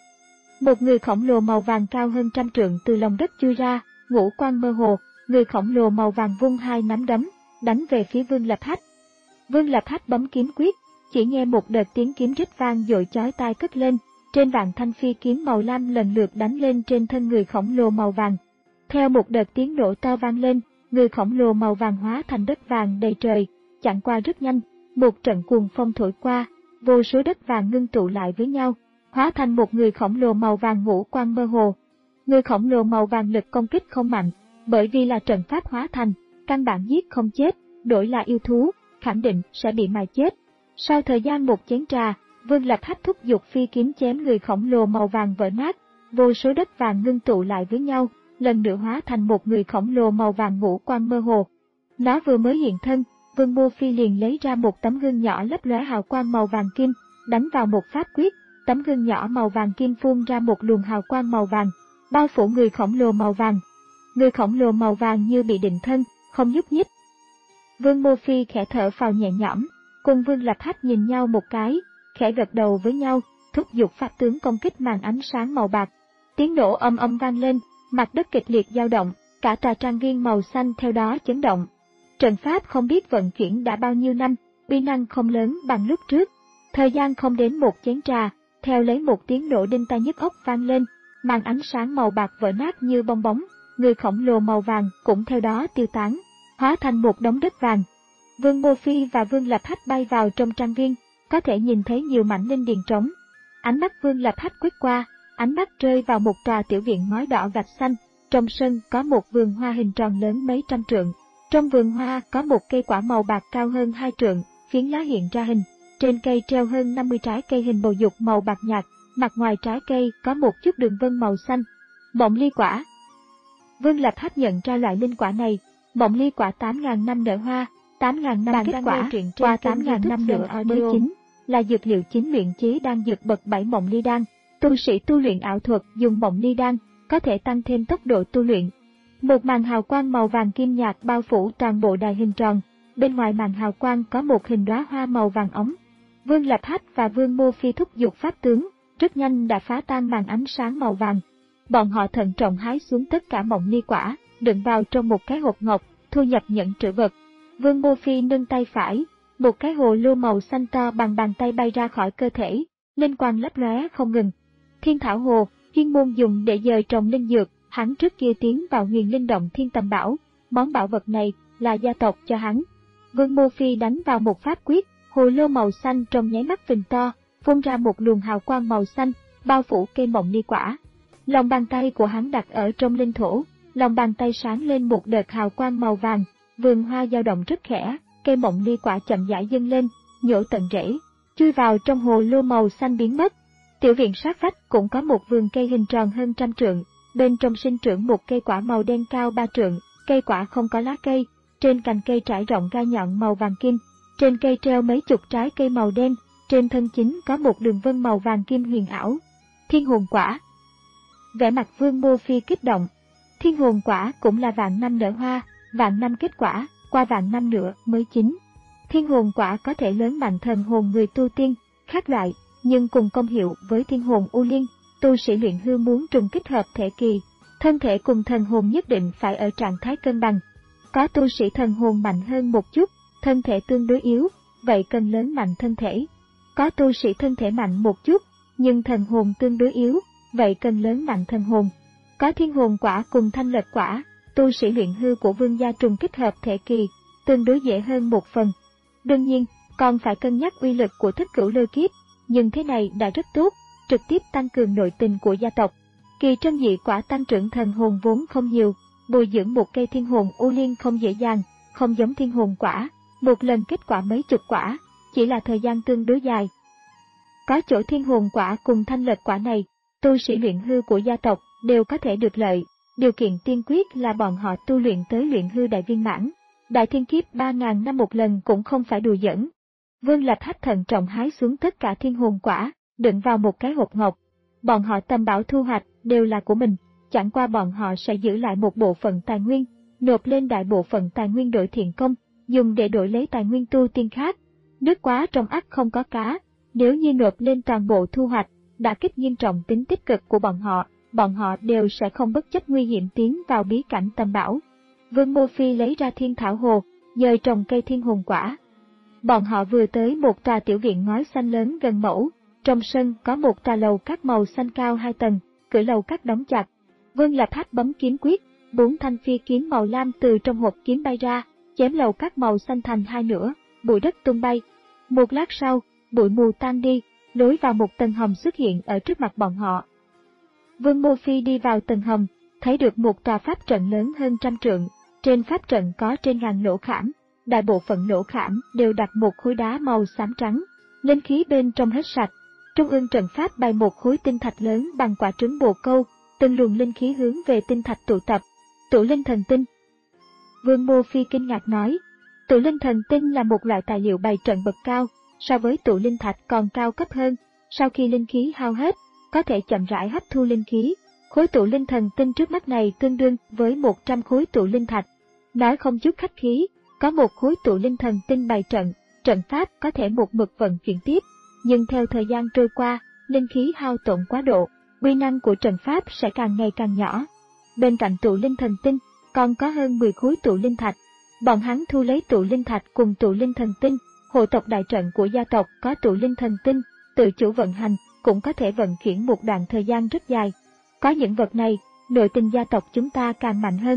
Speaker 1: Một người khổng lồ màu vàng cao hơn trăm trượng từ lòng đất chui ra, ngũ quan mơ hồ, người khổng lồ màu vàng vung hai nắm đấm, đánh về phía Vương Lạp Hách. Vương Lạp Hách bấm kiếm quyết, chỉ nghe một đợt tiếng kiếm rít vang dội chói tai cất lên, trên vạn thanh phi kiếm màu lam lần lượt đánh lên trên thân người khổng lồ màu vàng. Theo một đợt tiếng nổ to vang lên, người khổng lồ màu vàng hóa thành đất vàng đầy trời, chẳng qua rất nhanh, một trận cuồng phong thổi qua, vô số đất vàng ngưng tụ lại với nhau, hóa thành một người khổng lồ màu vàng ngũ quan mơ hồ. Người khổng lồ màu vàng lực công kích không mạnh, bởi vì là trận pháp hóa thành, căn bản giết không chết, đổi là yêu thú, khẳng định sẽ bị mài chết. Sau thời gian một chén trà, Vương Lạp Hách thúc giục phi kiếm chém người khổng lồ màu vàng vỡ nát, vô số đất vàng ngưng tụ lại với nhau, lần nữa hóa thành một người khổng lồ màu vàng ngũ quan mơ hồ. Nó vừa mới hiện thân, Vương Mô Phi liền lấy ra một tấm gương nhỏ lấp lóe hào quang màu vàng kim, đánh vào một pháp quyết, tấm gương nhỏ màu vàng kim phun ra một luồng hào quang màu vàng, bao phủ người khổng lồ màu vàng. Người khổng lồ màu vàng như bị định thân, không nhúc nhích. Vương Mô Phi khẽ thở phào nhẹ nhõm, cùng Vương Lạp Hách nhìn nhau một cái, khẽ gật đầu với nhau, thúc giục pháp tướng công kích màn ánh sáng màu bạc. Tiếng nổ âm âm vang lên, mặt đất kịch liệt dao động, cả tòa trang viên màu xanh theo đó chấn động. Trận pháp không biết vận chuyển đã bao nhiêu năm, uy năng không lớn bằng lúc trước. Thời gian không đến một chén trà, theo lấy một tiếng nổ đinh tai nhức óc vang lên, màn ánh sáng màu bạc vỡ nát như bong bóng, người khổng lồ màu vàng cũng theo đó tiêu tán, hóa thành một đống đất vàng. Vương Mô Phi và Vương Lạp Hách bay vào trong trang viên, có thể nhìn thấy nhiều mảnh linh điền trống. Ánh mắt Vương Lạp Hách quét qua, ánh mắt rơi vào một tòa tiểu viện ngói đỏ gạch xanh, trong sân có một vườn hoa hình tròn lớn mấy trăm trượng. Trong vườn hoa có một cây quả màu bạc cao hơn hai trượng, phiến lá hiện ra hình, trên cây treo hơn năm mươi trái cây hình bầu dục màu bạc nhạt, mặt ngoài trái cây có một chút đường vân màu xanh. Mộng ly quả. Vương Lạp Hách nhận ra loại linh quả này, mộng ly quả tám nghìn năm nở hoa, tám nghìn năm kết quả, qua tám nghìn năm nữa mới chín, là dược liệu chính luyện chế đan dược bậc bảy mộng ly đan. Tu sĩ tu luyện ảo thuật dùng mộng ly đan, có thể tăng thêm tốc độ tu luyện. Một màn hào quang màu vàng kim nhạt bao phủ toàn bộ đài hình tròn, bên ngoài màn hào quang có một hình đóa hoa màu vàng óng. Vương Lạp Hách và Vương Mô Phi thúc giục pháp tướng, rất nhanh đã phá tan màn ánh sáng màu vàng. Bọn họ thận trọng hái xuống tất cả mộng ly quả, đựng vào trong một cái hộp ngọc, thu nhập nhẫn trữ vật. Vương Mô Phi nâng tay phải, một cái hồ lô màu xanh to bằng bàn tay bay ra khỏi cơ thể, linh quang lấp lóe không ngừng. Thiên thảo hồ, chuyên môn dùng để dời trồng linh dược, hắn trước kia tiến vào huyền linh động thiên tầm bảo, món bảo vật này là gia tộc cho hắn. Vương Mô Phi đánh vào một pháp quyết, hồ lô màu xanh trong nháy mắt phình to, phun ra một luồng hào quang màu xanh, bao phủ cây mộng ly quả. Lòng bàn tay của hắn đặt ở trong linh thổ, lòng bàn tay sáng lên một đợt hào quang màu vàng, vườn hoa dao động rất khẽ, cây mộng ly quả chậm rãi dâng lên, nhổ tận rễ, chui vào trong hồ lô màu xanh biến mất. Tiểu viện sát vách cũng có một vườn cây hình tròn hơn trăm trượng, bên trong sinh trưởng một cây quả màu đen cao ba trượng, cây quả không có lá cây, trên cành cây trải rộng gai nhọn màu vàng kim, trên cây treo mấy chục trái cây màu đen, trên thân chính có một đường vân màu vàng kim huyền ảo. Thiên hồn quả. Vẻ mặt Vương Mô Phi kích động. Thiên hồn quả cũng là vạn năm nở hoa, vạn năm kết quả, qua vạn năm nữa mới chín. Thiên hồn quả có thể lớn mạnh thần hồn người tu tiên, khác loại, nhưng cùng công hiệu với thiên hồn u liên. Tu sĩ luyện hư muốn trùng kích hợp thể kỳ, thân thể cùng thần hồn nhất định phải ở trạng thái cân bằng. Có tu sĩ thần hồn mạnh hơn một chút, thân thể tương đối yếu, vậy cần lớn mạnh thân thể. Có tu sĩ thân thể mạnh một chút, nhưng thần hồn tương đối yếu, vậy cần lớn mạnh thần hồn. Có thiên hồn quả cùng thanh lệch quả, tu sĩ luyện hư của vương gia trùng kích hợp thể kỳ, tương đối dễ hơn một phần. Đương nhiên, còn phải cân nhắc uy lực của Thích Cửu Lôi Kiếp, nhưng thế này đã rất tốt, trực tiếp tăng cường nội tình của gia tộc. Kỳ trân dị quả tăng trưởng thần hồn vốn không nhiều, bồi dưỡng một cây thiên hồn u liên không dễ dàng, không giống thiên hồn quả, một lần kết quả mấy chục quả, chỉ là thời gian tương đối dài. Có chỗ thiên hồn quả cùng thanh lật quả này, tu sĩ luyện hư của gia tộc đều có thể được lợi, điều kiện tiên quyết là bọn họ tu luyện tới luyện hư đại viên mãn. Đại thiên kiếp ba ngàn năm một lần cũng không phải đùa giỡn. Vương Lập Hách thận trọng hái xuống tất cả thiên hồn quả, đựng vào một cái hộp ngọc. Bọn họ tầm bảo thu hoạch đều là của mình, chẳng qua bọn họ sẽ giữ lại một bộ phận tài nguyên, nộp lên đại bộ phận tài nguyên đổi thiện công, dùng để đổi lấy tài nguyên tu tiên khác. Nước quá trong ắt không có cá, nếu như nộp lên toàn bộ thu hoạch, đã kích nghiêm trọng tính tích cực của bọn họ, bọn họ đều sẽ không bất chấp nguy hiểm tiến vào bí cảnh tầm bảo. Vương Mô Phi lấy ra thiên thảo hồ, dời trồng cây thiên hồn quả. Bọn họ vừa tới một tòa tiểu viện ngói xanh lớn gần mẫu, trong sân có một tòa lầu các màu xanh cao hai tầng, cửa lầu các đóng chặt. Vương Lập Hách bấm kiếm quyết, bốn thanh phi kiếm màu lam từ trong hộp kiếm bay ra, chém lầu các màu xanh thành hai nửa, bụi đất tung bay. Một lát sau, bụi mù tan đi, lối vào một tầng hầm xuất hiện ở trước mặt bọn họ. Vương Mô Phi đi vào tầng hầm, thấy được một tòa pháp trận lớn hơn trăm trượng, trên pháp trận có trên ngàn lỗ khảm, đại bộ phận lỗ khảm đều đặt một khối đá màu xám trắng, linh khí bên trong hết sạch. Trung ương trận pháp bày một khối tinh thạch lớn bằng quả trứng bồ câu, từng luồng linh khí hướng về tinh thạch tụ tập. Tụ linh thần tinh. Vương Mô Phi kinh ngạc nói, tụ linh thần tinh là một loại tài liệu bày trận bậc cao, so với tụ linh thạch còn cao cấp hơn, sau khi linh khí hao hết, có thể chậm rãi hấp thu linh khí. Khối tụ linh thần tinh trước mắt này tương đương với một trăm khối tụ linh thạch. Nói không chút khách khí, có một khối tụ linh thần tinh bày trận, trận pháp có thể một mực vận chuyển tiếp, nhưng theo thời gian trôi qua, linh khí hao tổn quá độ, uy năng của trận pháp sẽ càng ngày càng nhỏ. Bên cạnh tụ linh thần tinh, còn có hơn mười khối tụ linh thạch. Bọn hắn thu lấy tụ linh thạch cùng tụ linh thần tinh, hộ tộc đại trận của gia tộc có tụ linh thần tinh, tự chủ vận hành, cũng có thể vận chuyển một đoạn thời gian rất dài. Có những vật này, nội tình gia tộc chúng ta càng mạnh hơn.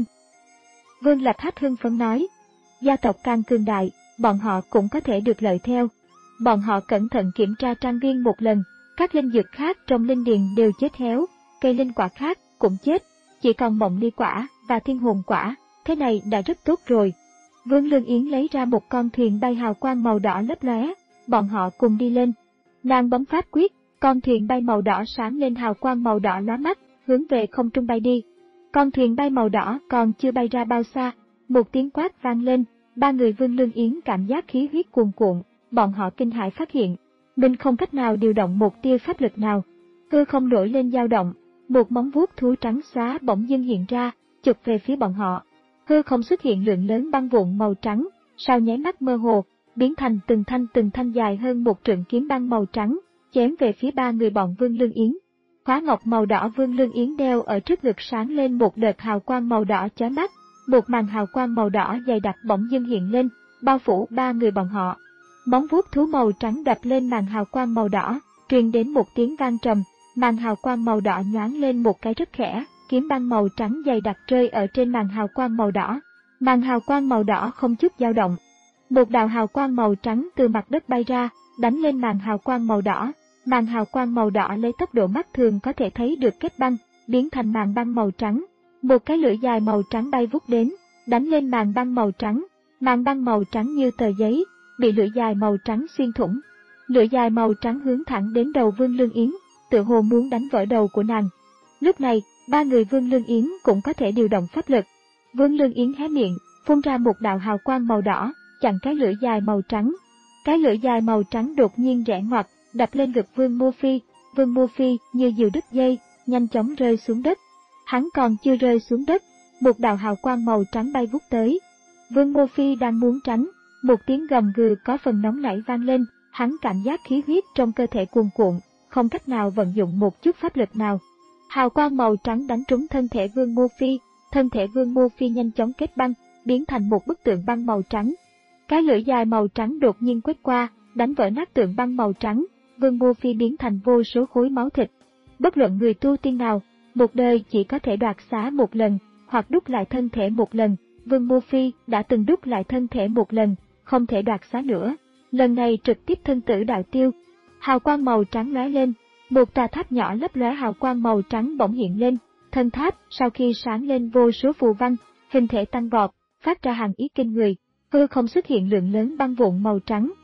Speaker 1: Vương Lập Hách hưng phấn nói, gia tộc càng cường đại, bọn họ cũng có thể được lợi theo. Bọn họ cẩn thận kiểm tra trang viên một lần, các linh dược khác trong linh điền đều chết héo, cây linh quả khác cũng chết, chỉ còn mộng ly quả và thiên hồn quả, thế này đã rất tốt rồi. Vương Lương Yến lấy ra một con thuyền bay hào quang màu đỏ lấp lóe, bọn họ cùng đi lên. Nàng bấm pháp quyết, con thuyền bay màu đỏ sáng lên hào quang màu đỏ lóa mắt, hướng về không trung bay đi. Con thuyền bay màu đỏ còn chưa bay ra bao xa, một tiếng quát vang lên, ba người Vương Lương Yến cảm giác khí huyết cuồn cuộn, bọn họ kinh hãi phát hiện, mình không cách nào điều động một tia pháp lực nào. Hư không nổi lên dao động, một móng vuốt thú trắng xóa bỗng dưng hiện ra, chụp về phía bọn họ. Hư không xuất hiện lượng lớn băng vụn màu trắng, sau nháy mắt mơ hồ, biến thành từng thanh từng thanh dài hơn một trượng kiếm băng màu trắng, chém về phía ba người bọn Vương Lương Yến. Khóa ngọc màu đỏ Vương Lương Yến đeo ở trước ngực sáng lên một đợt hào quang màu đỏ chói mắt, một màn hào quang màu đỏ dày đặc bỗng dưng hiện lên, bao phủ ba người bọn họ. Móng vuốt thú màu trắng đập lên màn hào quang màu đỏ, truyền đến một tiếng vang trầm, màn hào quang màu đỏ nhoáng lên một cái rất khẽ, kiếm băng màu trắng dày đặc rơi ở trên màn hào quang màu đỏ. Màn hào quang màu đỏ không chút dao động. Một đạo hào quang màu trắng từ mặt đất bay ra, đánh lên màn hào quang màu đỏ. Màn hào quang màu đỏ lấy tốc độ mắt thường có thể thấy được kết băng, biến thành màn băng màu trắng. Một cái lưỡi dài màu trắng bay vút đến, đánh lên màn băng màu trắng. Màn băng màu trắng như tờ giấy, bị lưỡi dài màu trắng xuyên thủng. Lưỡi dài màu trắng hướng thẳng đến đầu Vương Lương Yến, tự hồ muốn đánh vỡ đầu của nàng. Lúc này, ba người Vương Lương Yến cũng có thể điều động pháp lực. Vương Lương Yến hé miệng, phun ra một đạo hào quang màu đỏ, chặn cái lưỡi dài màu trắng. Cái lưỡi dài màu trắng đột nhiên rẽ ngoặt, đập lên ngực Vương Mô Phi. Vương Mô Phi như diều đứt dây, nhanh chóng rơi xuống đất. Hắn còn chưa rơi xuống đất, một đạo hào quang màu trắng bay vút tới. Vương Mô Phi đang muốn tránh, một tiếng gầm gừ có phần nóng nảy vang lên, hắn cảm giác khí huyết trong cơ thể cuồn cuộn, không cách nào vận dụng một chút pháp lực nào. Hào quang màu trắng đánh trúng thân thể Vương Mô Phi, thân thể Vương Mô Phi nhanh chóng kết băng, biến thành một bức tượng băng màu trắng. Cái lưỡi dài màu trắng đột nhiên quét qua, đánh vỡ nát tượng băng màu trắng, Vương Mô Phi biến thành vô số khối máu thịt. Bất luận người tu tiên nào, một đời chỉ có thể đoạt xá một lần, hoặc đúc lại thân thể một lần. Vương Mô Phi đã từng đúc lại thân thể một lần, không thể đoạt xá nữa. Lần này trực tiếp thân tử đạo tiêu. Hào quang màu trắng lóe lên, một tòa tháp nhỏ lấp lóe hào quang màu trắng bỗng hiện lên. Thân tháp sau khi sáng lên vô số phù văn, hình thể tăng vọt, phát ra hàng ý kinh người. Hư không xuất hiện lượng lớn băng vụn màu trắng.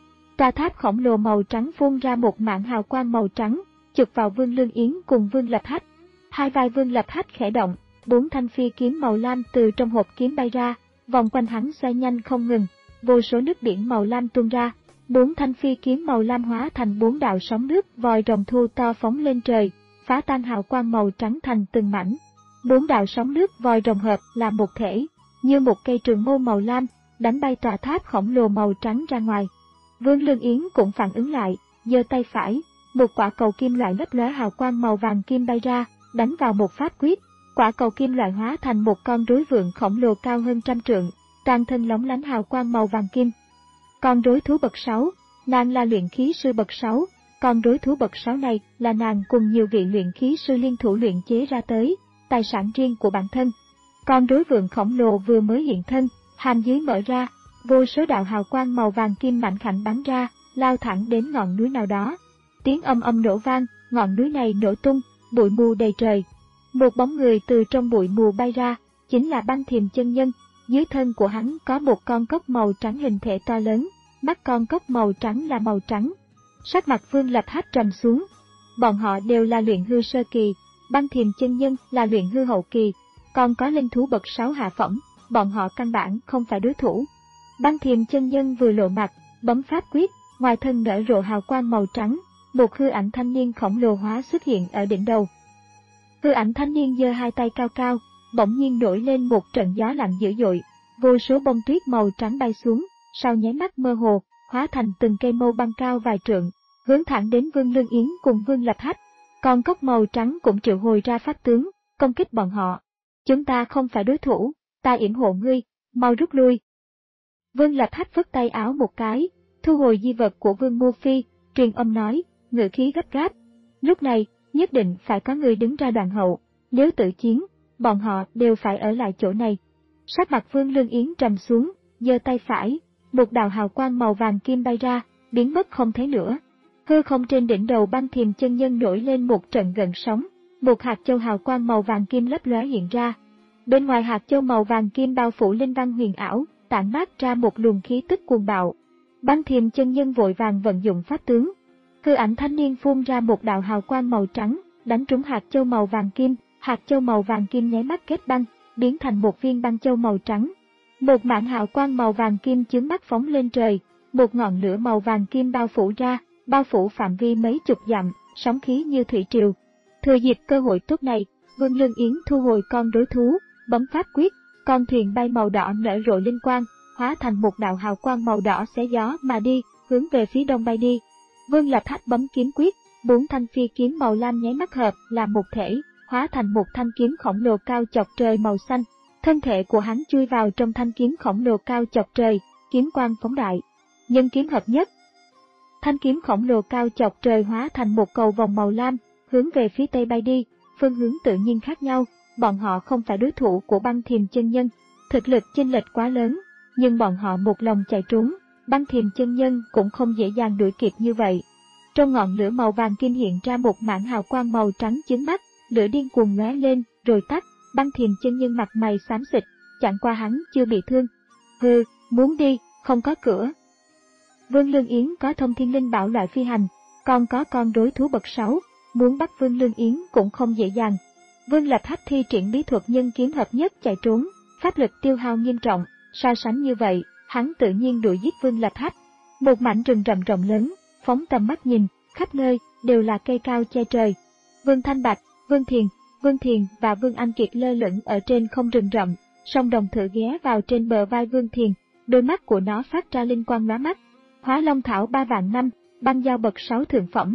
Speaker 1: Tòa tháp khổng lồ màu trắng phun ra một mảng hào quang màu trắng, chụp vào Vương Lương Yến cùng Vương Lập Hách. Hai vai Vương Lập Hách khẽ động, bốn thanh phi kiếm màu lam từ trong hộp kiếm bay ra, vòng quanh hắn xoay nhanh không ngừng, vô số nước biển màu lam tuôn ra. Bốn thanh phi kiếm màu lam hóa thành bốn đạo sóng nước vòi rồng thu to phóng lên trời, phá tan hào quang màu trắng thành từng mảnh. Bốn đạo sóng nước vòi rồng hợp là một thể, như một cây trường mâu màu lam, đánh bay tòa tháp khổng lồ màu trắng ra ngoài. Vương Lương Yến cũng phản ứng lại, giơ tay phải, một quả cầu kim loại lấp lóe hào quang màu vàng kim bay ra, đánh vào một pháp quyết. Quả cầu kim loại hóa thành một con rối vượn khổng lồ cao hơn trăm trượng, toàn thân lóng lánh hào quang màu vàng kim. Con rối thú bậc sáu, nàng là luyện khí sư bậc sáu, con rối thú bậc sáu này là nàng cùng nhiều vị luyện khí sư liên thủ luyện chế ra tới, tài sản riêng của bản thân. Con rối vượn khổng lồ vừa mới hiện thân, hàm dưới mở ra, vô số đạo hào quang màu vàng kim mạnh khảnh bắn ra, lao thẳng đến ngọn núi nào đó. Tiếng âm âm nổ vang, ngọn núi này nổ tung, bụi mù đầy trời. Một bóng người từ trong bụi mù bay ra, chính là Băng Thiềm chân nhân. Dưới thân của hắn có một con cốc màu trắng hình thể to lớn, mắt con cốc màu trắng là màu trắng. Sắc mặt Vương Lập Hách trầm xuống. Bọn họ đều là luyện hư sơ kỳ, Băng Thiềm chân nhân là luyện hư hậu kỳ, còn có linh thú bậc sáu hạ phẩm, bọn họ căn bản không phải đối thủ. Băng Thiềm chân nhân vừa lộ mặt, bấm pháp quyết, ngoài thân nở rộ hào quang màu trắng, một hư ảnh thanh niên khổng lồ hóa xuất hiện ở đỉnh đầu. Hư ảnh thanh niên giơ hai tay cao cao, bỗng nhiên nổi lên một trận gió lạnh dữ dội, vô số bông tuyết màu trắng bay xuống, sau nháy mắt mơ hồ, hóa thành từng cây mâu băng cao vài trượng, hướng thẳng đến Vương Lương Yến cùng Vương Lập Hách. Còn cốc màu trắng cũng triệu hồi ra pháp tướng, công kích bọn họ. Chúng ta không phải đối thủ, ta yểm hộ ngươi, mau rút lui. Vương Lập Hách vứt tay áo một cái, thu hồi di vật của Vương Mô Phi, truyền âm nói, ngữ khí gấp gáp. Lúc này, nhất định phải có người đứng ra đoạn hậu, nếu tự chiến, bọn họ đều phải ở lại chỗ này. Sắc mặt Vương Lương Yến trầm xuống, giơ tay phải, một đạo hào quang màu vàng kim bay ra, biến mất không thấy nữa. Hư không trên đỉnh đầu Băng Thiềm chân nhân nổi lên một trận gợn sóng, một hạt châu hào quang màu vàng kim lấp lóe hiện ra. Bên ngoài hạt châu màu vàng kim bao phủ linh văn huyền ảo, tản mát ra một luồng khí tức cuồng bạo. Băng Thiềm chân nhân vội vàng vận dụng pháp tướng. Hư ảnh thanh niên phun ra một đạo hào quang màu trắng, đánh trúng hạt châu màu vàng kim, hạt châu màu vàng kim nháy mắt kết băng, biến thành một viên băng châu màu trắng. Một mảng hào quang màu vàng kim chướng mắt phóng lên trời, một ngọn lửa màu vàng kim bao phủ ra, bao phủ phạm vi mấy chục dặm, sóng khí như thủy triều. Thừa dịp cơ hội tốt này, Vương Lương Yến thu hồi con rối thú, bấm pháp quyết, con thuyền bay màu đỏ nở rộ linh quang, hóa thành một đạo hào quang màu đỏ xé gió mà đi, hướng về phía đông bay đi. Vương Lập Hách bấm kiếm quyết, bốn thanh phi kiếm màu lam nháy mắt hợp làm một thể, hóa thành một thanh kiếm khổng lồ cao chọc trời màu xanh. Thân thể của hắn chui vào trong thanh kiếm khổng lồ cao chọc trời, kiếm quang phóng đại, nhân kiếm hợp nhất. Thanh kiếm khổng lồ cao chọc trời hóa thành một cầu vòng màu lam, hướng về phía tây bay đi, phương hướng tự nhiên khác nhau, bọn họ không phải đối thủ của Băng Thiềm chân nhân, thực lực chênh lệch quá lớn, nhưng bọn họ một lòng chạy trốn, Băng Thiềm chân nhân cũng không dễ dàng đuổi kịp như vậy. Trong ngọn lửa màu vàng kim hiện ra một mảng hào quang màu trắng chướng mắt, lửa điên cuồng lóe lên, rồi tắt. Băng Thiềm chân nhân mặt mày xám xịt, chẳng qua hắn chưa bị thương. Hừ, muốn đi, không có cửa. Vương Lương Yến có thông thiên linh bảo loại phi hành, còn có con rối thú bậc sáu, muốn bắt Vương Lương Yến cũng không dễ dàng. Vương Lập Hách thi triển bí thuật nhân kiếm hợp nhất chạy trốn, pháp lực tiêu hao nghiêm trọng, so sánh như vậy, hắn tự nhiên đuổi giết Vương Lập Hách. Một mảnh rừng rậm rộng lớn, phóng tầm mắt nhìn, khắp nơi đều là cây cao che trời. Vương Thanh Bạch, Vương Thiền, Vương Thiền và Vương Anh Kiệt lơ lửng ở trên không rừng rậm, song đồng thử ghé vào trên bờ vai Vương Thiền, đôi mắt của nó phát ra linh quang lóa mắt. Hóa Long Thảo ba vạn năm, băng dao bậc sáu thượng phẩm.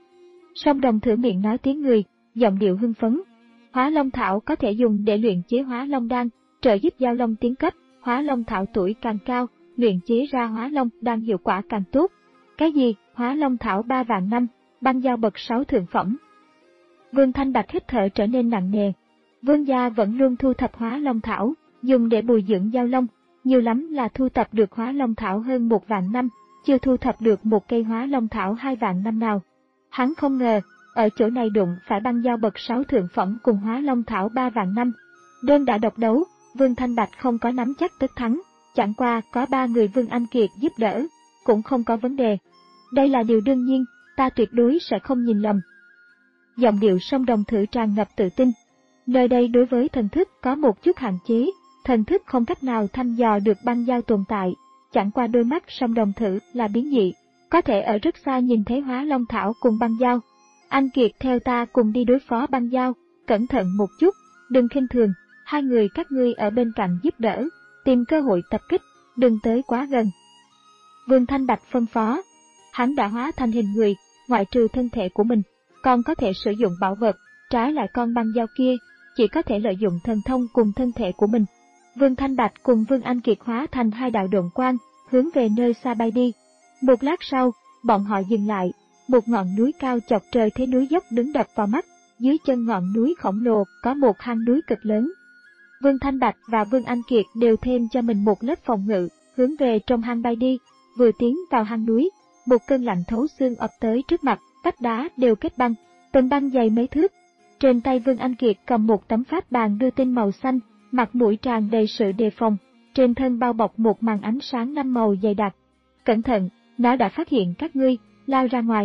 Speaker 1: Song đồng thử miệng nói tiếng người, giọng điệu hưng phấn. Hóa Long Thảo có thể dùng để luyện chế Hóa Long Đan, trợ giúp giao long tiến cấp. Hóa Long Thảo tuổi càng cao, luyện chế ra Hóa Long Đan hiệu quả càng tốt. Cái gì? Hóa Long Thảo ba vạn năm, băng dao bậc sáu thượng phẩm. Vương Thanh Bạch hít thở trở nên nặng nề. Vương gia vẫn luôn thu thập Hóa Long Thảo, dùng để bồi dưỡng giao long, nhiều lắm là thu thập được Hóa Long Thảo hơn một vạn năm, chưa thu thập được một cây Hóa Long Thảo hai vạn năm nào. Hắn không ngờ, ở chỗ này đụng phải băng dao bậc sáu thượng phẩm cùng Hóa Long Thảo ba vạn năm. Đơn đã độc đấu, Vương Thanh Bạch không có nắm chắc tất thắng, chẳng qua có ba người Vương Anh Kiệt giúp đỡ, cũng không có vấn đề. Đây là điều đương nhiên, ta tuyệt đối sẽ không nhìn lầm. Giọng điệu sông Đồng Thử tràn ngập tự tin. Nơi đây đối với thần thức có một chút hạn chế, thần thức không cách nào thăm dò được băng dao tồn tại, chẳng qua đôi mắt sông Đồng Thử là biến dị, có thể ở rất xa nhìn thấy Hóa Long Thảo cùng băng dao. Anh Kiệt theo ta cùng đi đối phó băng dao, cẩn thận một chút, đừng khinh thường, hai người các ngươi ở bên cạnh giúp đỡ, tìm cơ hội tập kích, đừng tới quá gần. Vương Thanh Bạch phân phó, hắn đã hóa thành hình người, ngoại trừ thân thể của mình, còn có thể sử dụng bảo vật, trái lại con băng dao kia, chỉ có thể lợi dụng thần thông cùng thân thể của mình. Vương Thanh Bạch cùng Vương Anh Kiệt hóa thành hai đạo độn quang, hướng về nơi xa bay đi. Một lát sau, bọn họ dừng lại, một ngọn núi cao chọc trời thế núi dốc đứng đập vào mắt, dưới chân ngọn núi khổng lồ có một hang núi cực lớn. Vương Thanh Bạch và Vương Anh Kiệt đều thêm cho mình một lớp phòng ngự, hướng về trong hang bay đi, vừa tiến vào hang núi, một cơn lạnh thấu xương ập tới trước mặt, vách đá đều kết băng, tầng băng dày mấy thước. Trên tay Vương Anh Kiệt cầm một tấm pháp bàn đưa tin màu xanh, mặt mũi tràn đầy sự đề phòng, trên thân bao bọc một màn ánh sáng năm màu dày đặc. Cẩn thận, nó đã phát hiện các ngươi, lao ra ngoài.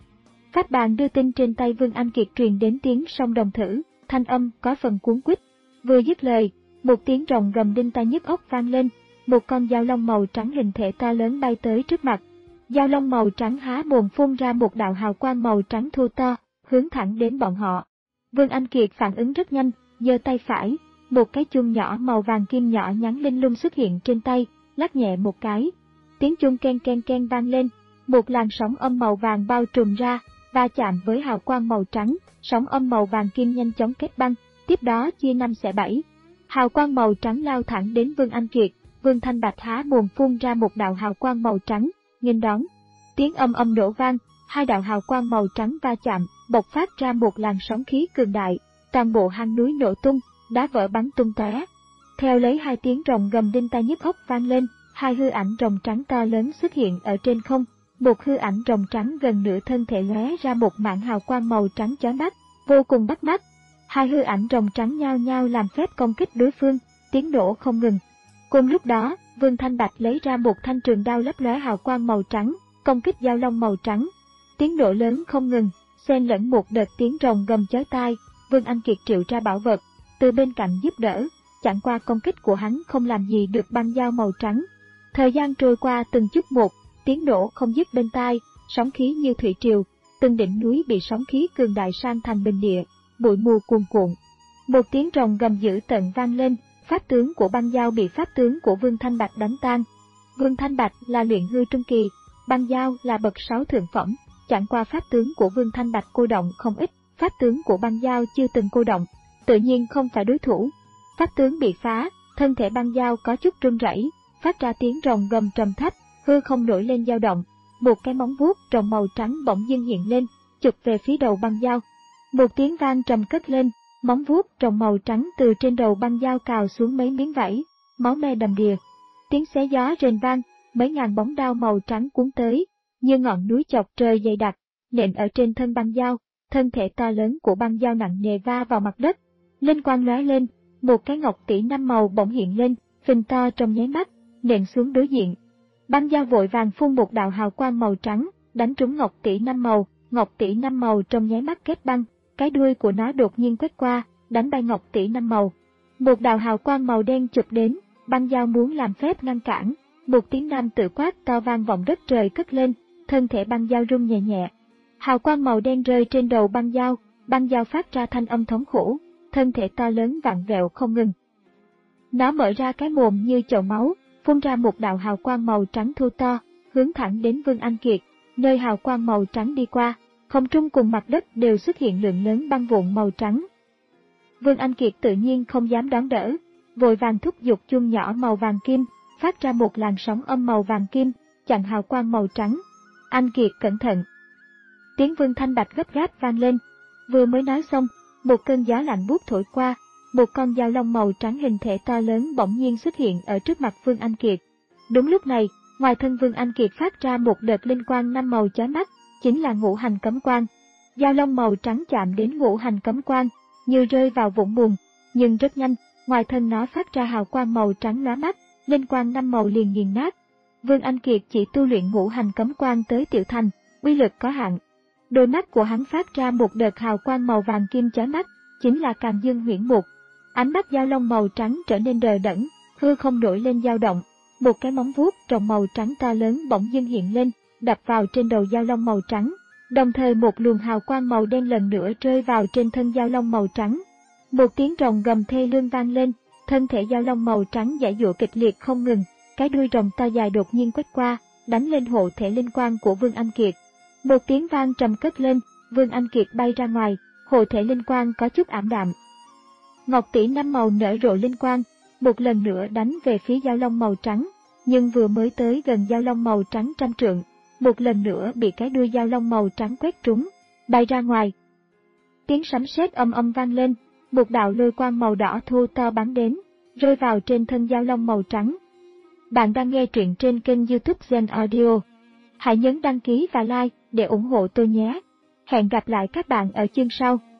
Speaker 1: Pháp bàn đưa tin trên tay Vương Anh Kiệt truyền đến tiếng sông Đồng Thử, thanh âm có phần cuốn quýt. Vừa dứt lời, một tiếng rồng gầm đinh tai nhức óc vang lên, một con dao long màu trắng hình thể to lớn bay tới trước mặt. Dao long màu trắng há mồm phun ra một đạo hào quang màu trắng thô to, hướng thẳng đến bọn họ. Vương Anh Kiệt phản ứng rất nhanh, giơ tay phải, một cái chuông nhỏ màu vàng kim nhỏ nhắn linh lung xuất hiện trên tay, lắc nhẹ một cái. Tiếng chuông ken ken ken vang lên, một làn sóng âm màu vàng bao trùm ra, va chạm với hào quang màu trắng, sóng âm màu vàng kim nhanh chóng kết băng, tiếp đó chia năm xẻ bảy. Hào quang màu trắng lao thẳng đến Vương Anh Kiệt, Vương Thanh Bạch há mồm phun ra một đạo hào quang màu trắng, nghênh đón. Tiếng âm âm nổ vang, hai đạo hào quang màu trắng va chạm, bộc phát ra một làn sóng khí cường đại, toàn bộ hang núi nổ tung, đá vỡ bắn tung tóe. Theo lấy hai tiếng rồng gầm đinh tai nhức óc vang lên, hai hư ảnh rồng trắng to lớn xuất hiện ở trên không, một hư ảnh rồng trắng gần nửa thân thể lóe ra một mảng hào quang màu trắng chói mắt, vô cùng bắt mắt. Hai hư ảnh rồng trắng nhao nhao làm phép công kích đối phương, tiếng nổ không ngừng. Cùng lúc đó, Vương Thanh Bạch lấy ra một thanh trường đao lấp lóe hào quang màu trắng, công kích dao long màu trắng. Tiếng nổ lớn không ngừng, xen lẫn một đợt tiếng rồng gầm chói tai. Vương Anh Kiệt triệu ra bảo vật, từ bên cạnh giúp đỡ, chẳng qua công kích của hắn không làm gì được băng dao màu trắng. Thời gian trôi qua từng chút một, tiếng nổ không dứt bên tai, sóng khí như thủy triều, từng đỉnh núi bị sóng khí cường đại san thành bình địa, bụi mù cuồn cuộn. Một tiếng rồng gầm dữ tợn vang lên, pháp tướng của băng dao bị pháp tướng của Vương Thanh Bạch đánh tan. Vương Thanh Bạch là luyện hư trung kỳ, băng dao là bậc sáu thượng phẩm, chẳng qua pháp tướng của Vương Thanh Bạch cô động không ít, pháp tướng của băng dao chưa từng cô động, tự nhiên không phải đối thủ. Pháp tướng bị phá, thân thể băng dao có chút run rẩy, phát ra tiếng rồng gầm trầm thấp, hư không nổi lên dao động, một cái móng vuốt rồng màu trắng bỗng dưng hiện lên, chụp về phía đầu băng dao. Một tiếng vang trầm cất lên, móng vuốt rồng màu trắng từ trên đầu băng dao cào xuống mấy miếng vảy, máu me đầm đìa. Tiếng xé gió rền vang, mấy ngàn bóng đao màu trắng cuốn tới, như ngọn núi chọc trời dày đặc, nện ở trên thân băng dao, thân thể to lớn của băng dao nặng nề va vào mặt đất. Linh quang lóe lên, một cái ngọc tỷ năm màu bỗng hiện lên, phình to trong nháy mắt, nện xuống đối diện. Băng dao vội vàng phun một đạo hào quang màu trắng, đánh trúng ngọc tỷ năm màu, ngọc tỷ năm màu trong nháy mắt kết băng, cái đuôi của nó đột nhiên quét qua, đánh bay ngọc tỷ năm màu. Một đạo hào quang màu đen chụp đến, băng dao muốn làm phép ngăn cản, một tiếng nam tự quát to vang vọng đất trời cất lên, thân thể băng dao rung nhẹ nhẹ. Hào quang màu đen rơi trên đầu băng dao, băng dao phát ra thanh âm thống khổ, thân thể to lớn vặn vẹo không ngừng. Nó mở ra cái mồm như chậu máu, phun ra một đạo hào quang màu trắng thô to, hướng thẳng đến Vương Anh Kiệt. Nơi hào quang màu trắng đi qua, không trung cùng mặt đất đều xuất hiện lượng lớn băng vụn màu trắng. Vương Anh Kiệt tự nhiên không dám đón đỡ, vội vàng thúc giục chuông nhỏ màu vàng kim, phát ra một làn sóng âm màu vàng kim, chặn hào quang màu trắng. Anh Kiệt cẩn thận! Tiếng Vương Thanh Bạch gấp gáp vang lên. Vừa mới nói xong, một cơn gió lạnh buốt thổi qua, một con dao long màu trắng hình thể to lớn bỗng nhiên xuất hiện ở trước mặt Vương Anh Kiệt. Đúng lúc này, ngoài thân Vương Anh Kiệt phát ra một đợt linh quang năm màu chói mắt, chính là ngũ hành cấm quang. Dao long màu trắng chạm đến ngũ hành cấm quang, như rơi vào vũng bùn, nhưng rất nhanh, ngoài thân nó phát ra hào quang màu trắng lóa mắt, linh quang năm màu liền nghiền nát. Vương Anh Kiệt chỉ tu luyện ngũ hành cấm quan tới tiểu thành, uy lực có hạn. Đôi mắt của hắn phát ra một đợt hào quang màu vàng kim chói mắt, chính là Càn Dương Huyễn Mục. Ánh mắt dao long màu trắng trở nên đờ đẫn, hư không nổi lên dao động. Một cái móng vuốt rồng màu trắng to lớn bỗng dưng hiện lên, đập vào trên đầu dao long màu trắng. Đồng thời một luồng hào quang màu đen lần nữa rơi vào trên thân dao long màu trắng. Một tiếng rồng gầm thê lương vang lên, thân thể dao long màu trắng giãy giụa kịch liệt không ngừng, cái đuôi rồng to dài đột nhiên quét qua, đánh lên hộ thể linh quang của Vương Anh Kiệt. Một tiếng vang trầm cất lên, Vương Anh Kiệt bay ra ngoài, hộ thể linh quang có chút ảm đạm. Ngọc tỷ năm màu nở rộ linh quang, một lần nữa đánh về phía dao long màu trắng, nhưng vừa mới tới gần dao long màu trắng trăm trượng, một lần nữa bị cái đuôi dao long màu trắng quét trúng, bay ra ngoài. Tiếng sấm sét âm âm vang lên, một đạo lôi quang màu đỏ thô to bắn đến, rơi vào trên thân dao long màu trắng. Bạn đang nghe truyện trên kênh YouTube Gen Audio. Hãy nhấn đăng ký và like để ủng hộ tôi nhé. Hẹn gặp lại các bạn ở chương sau.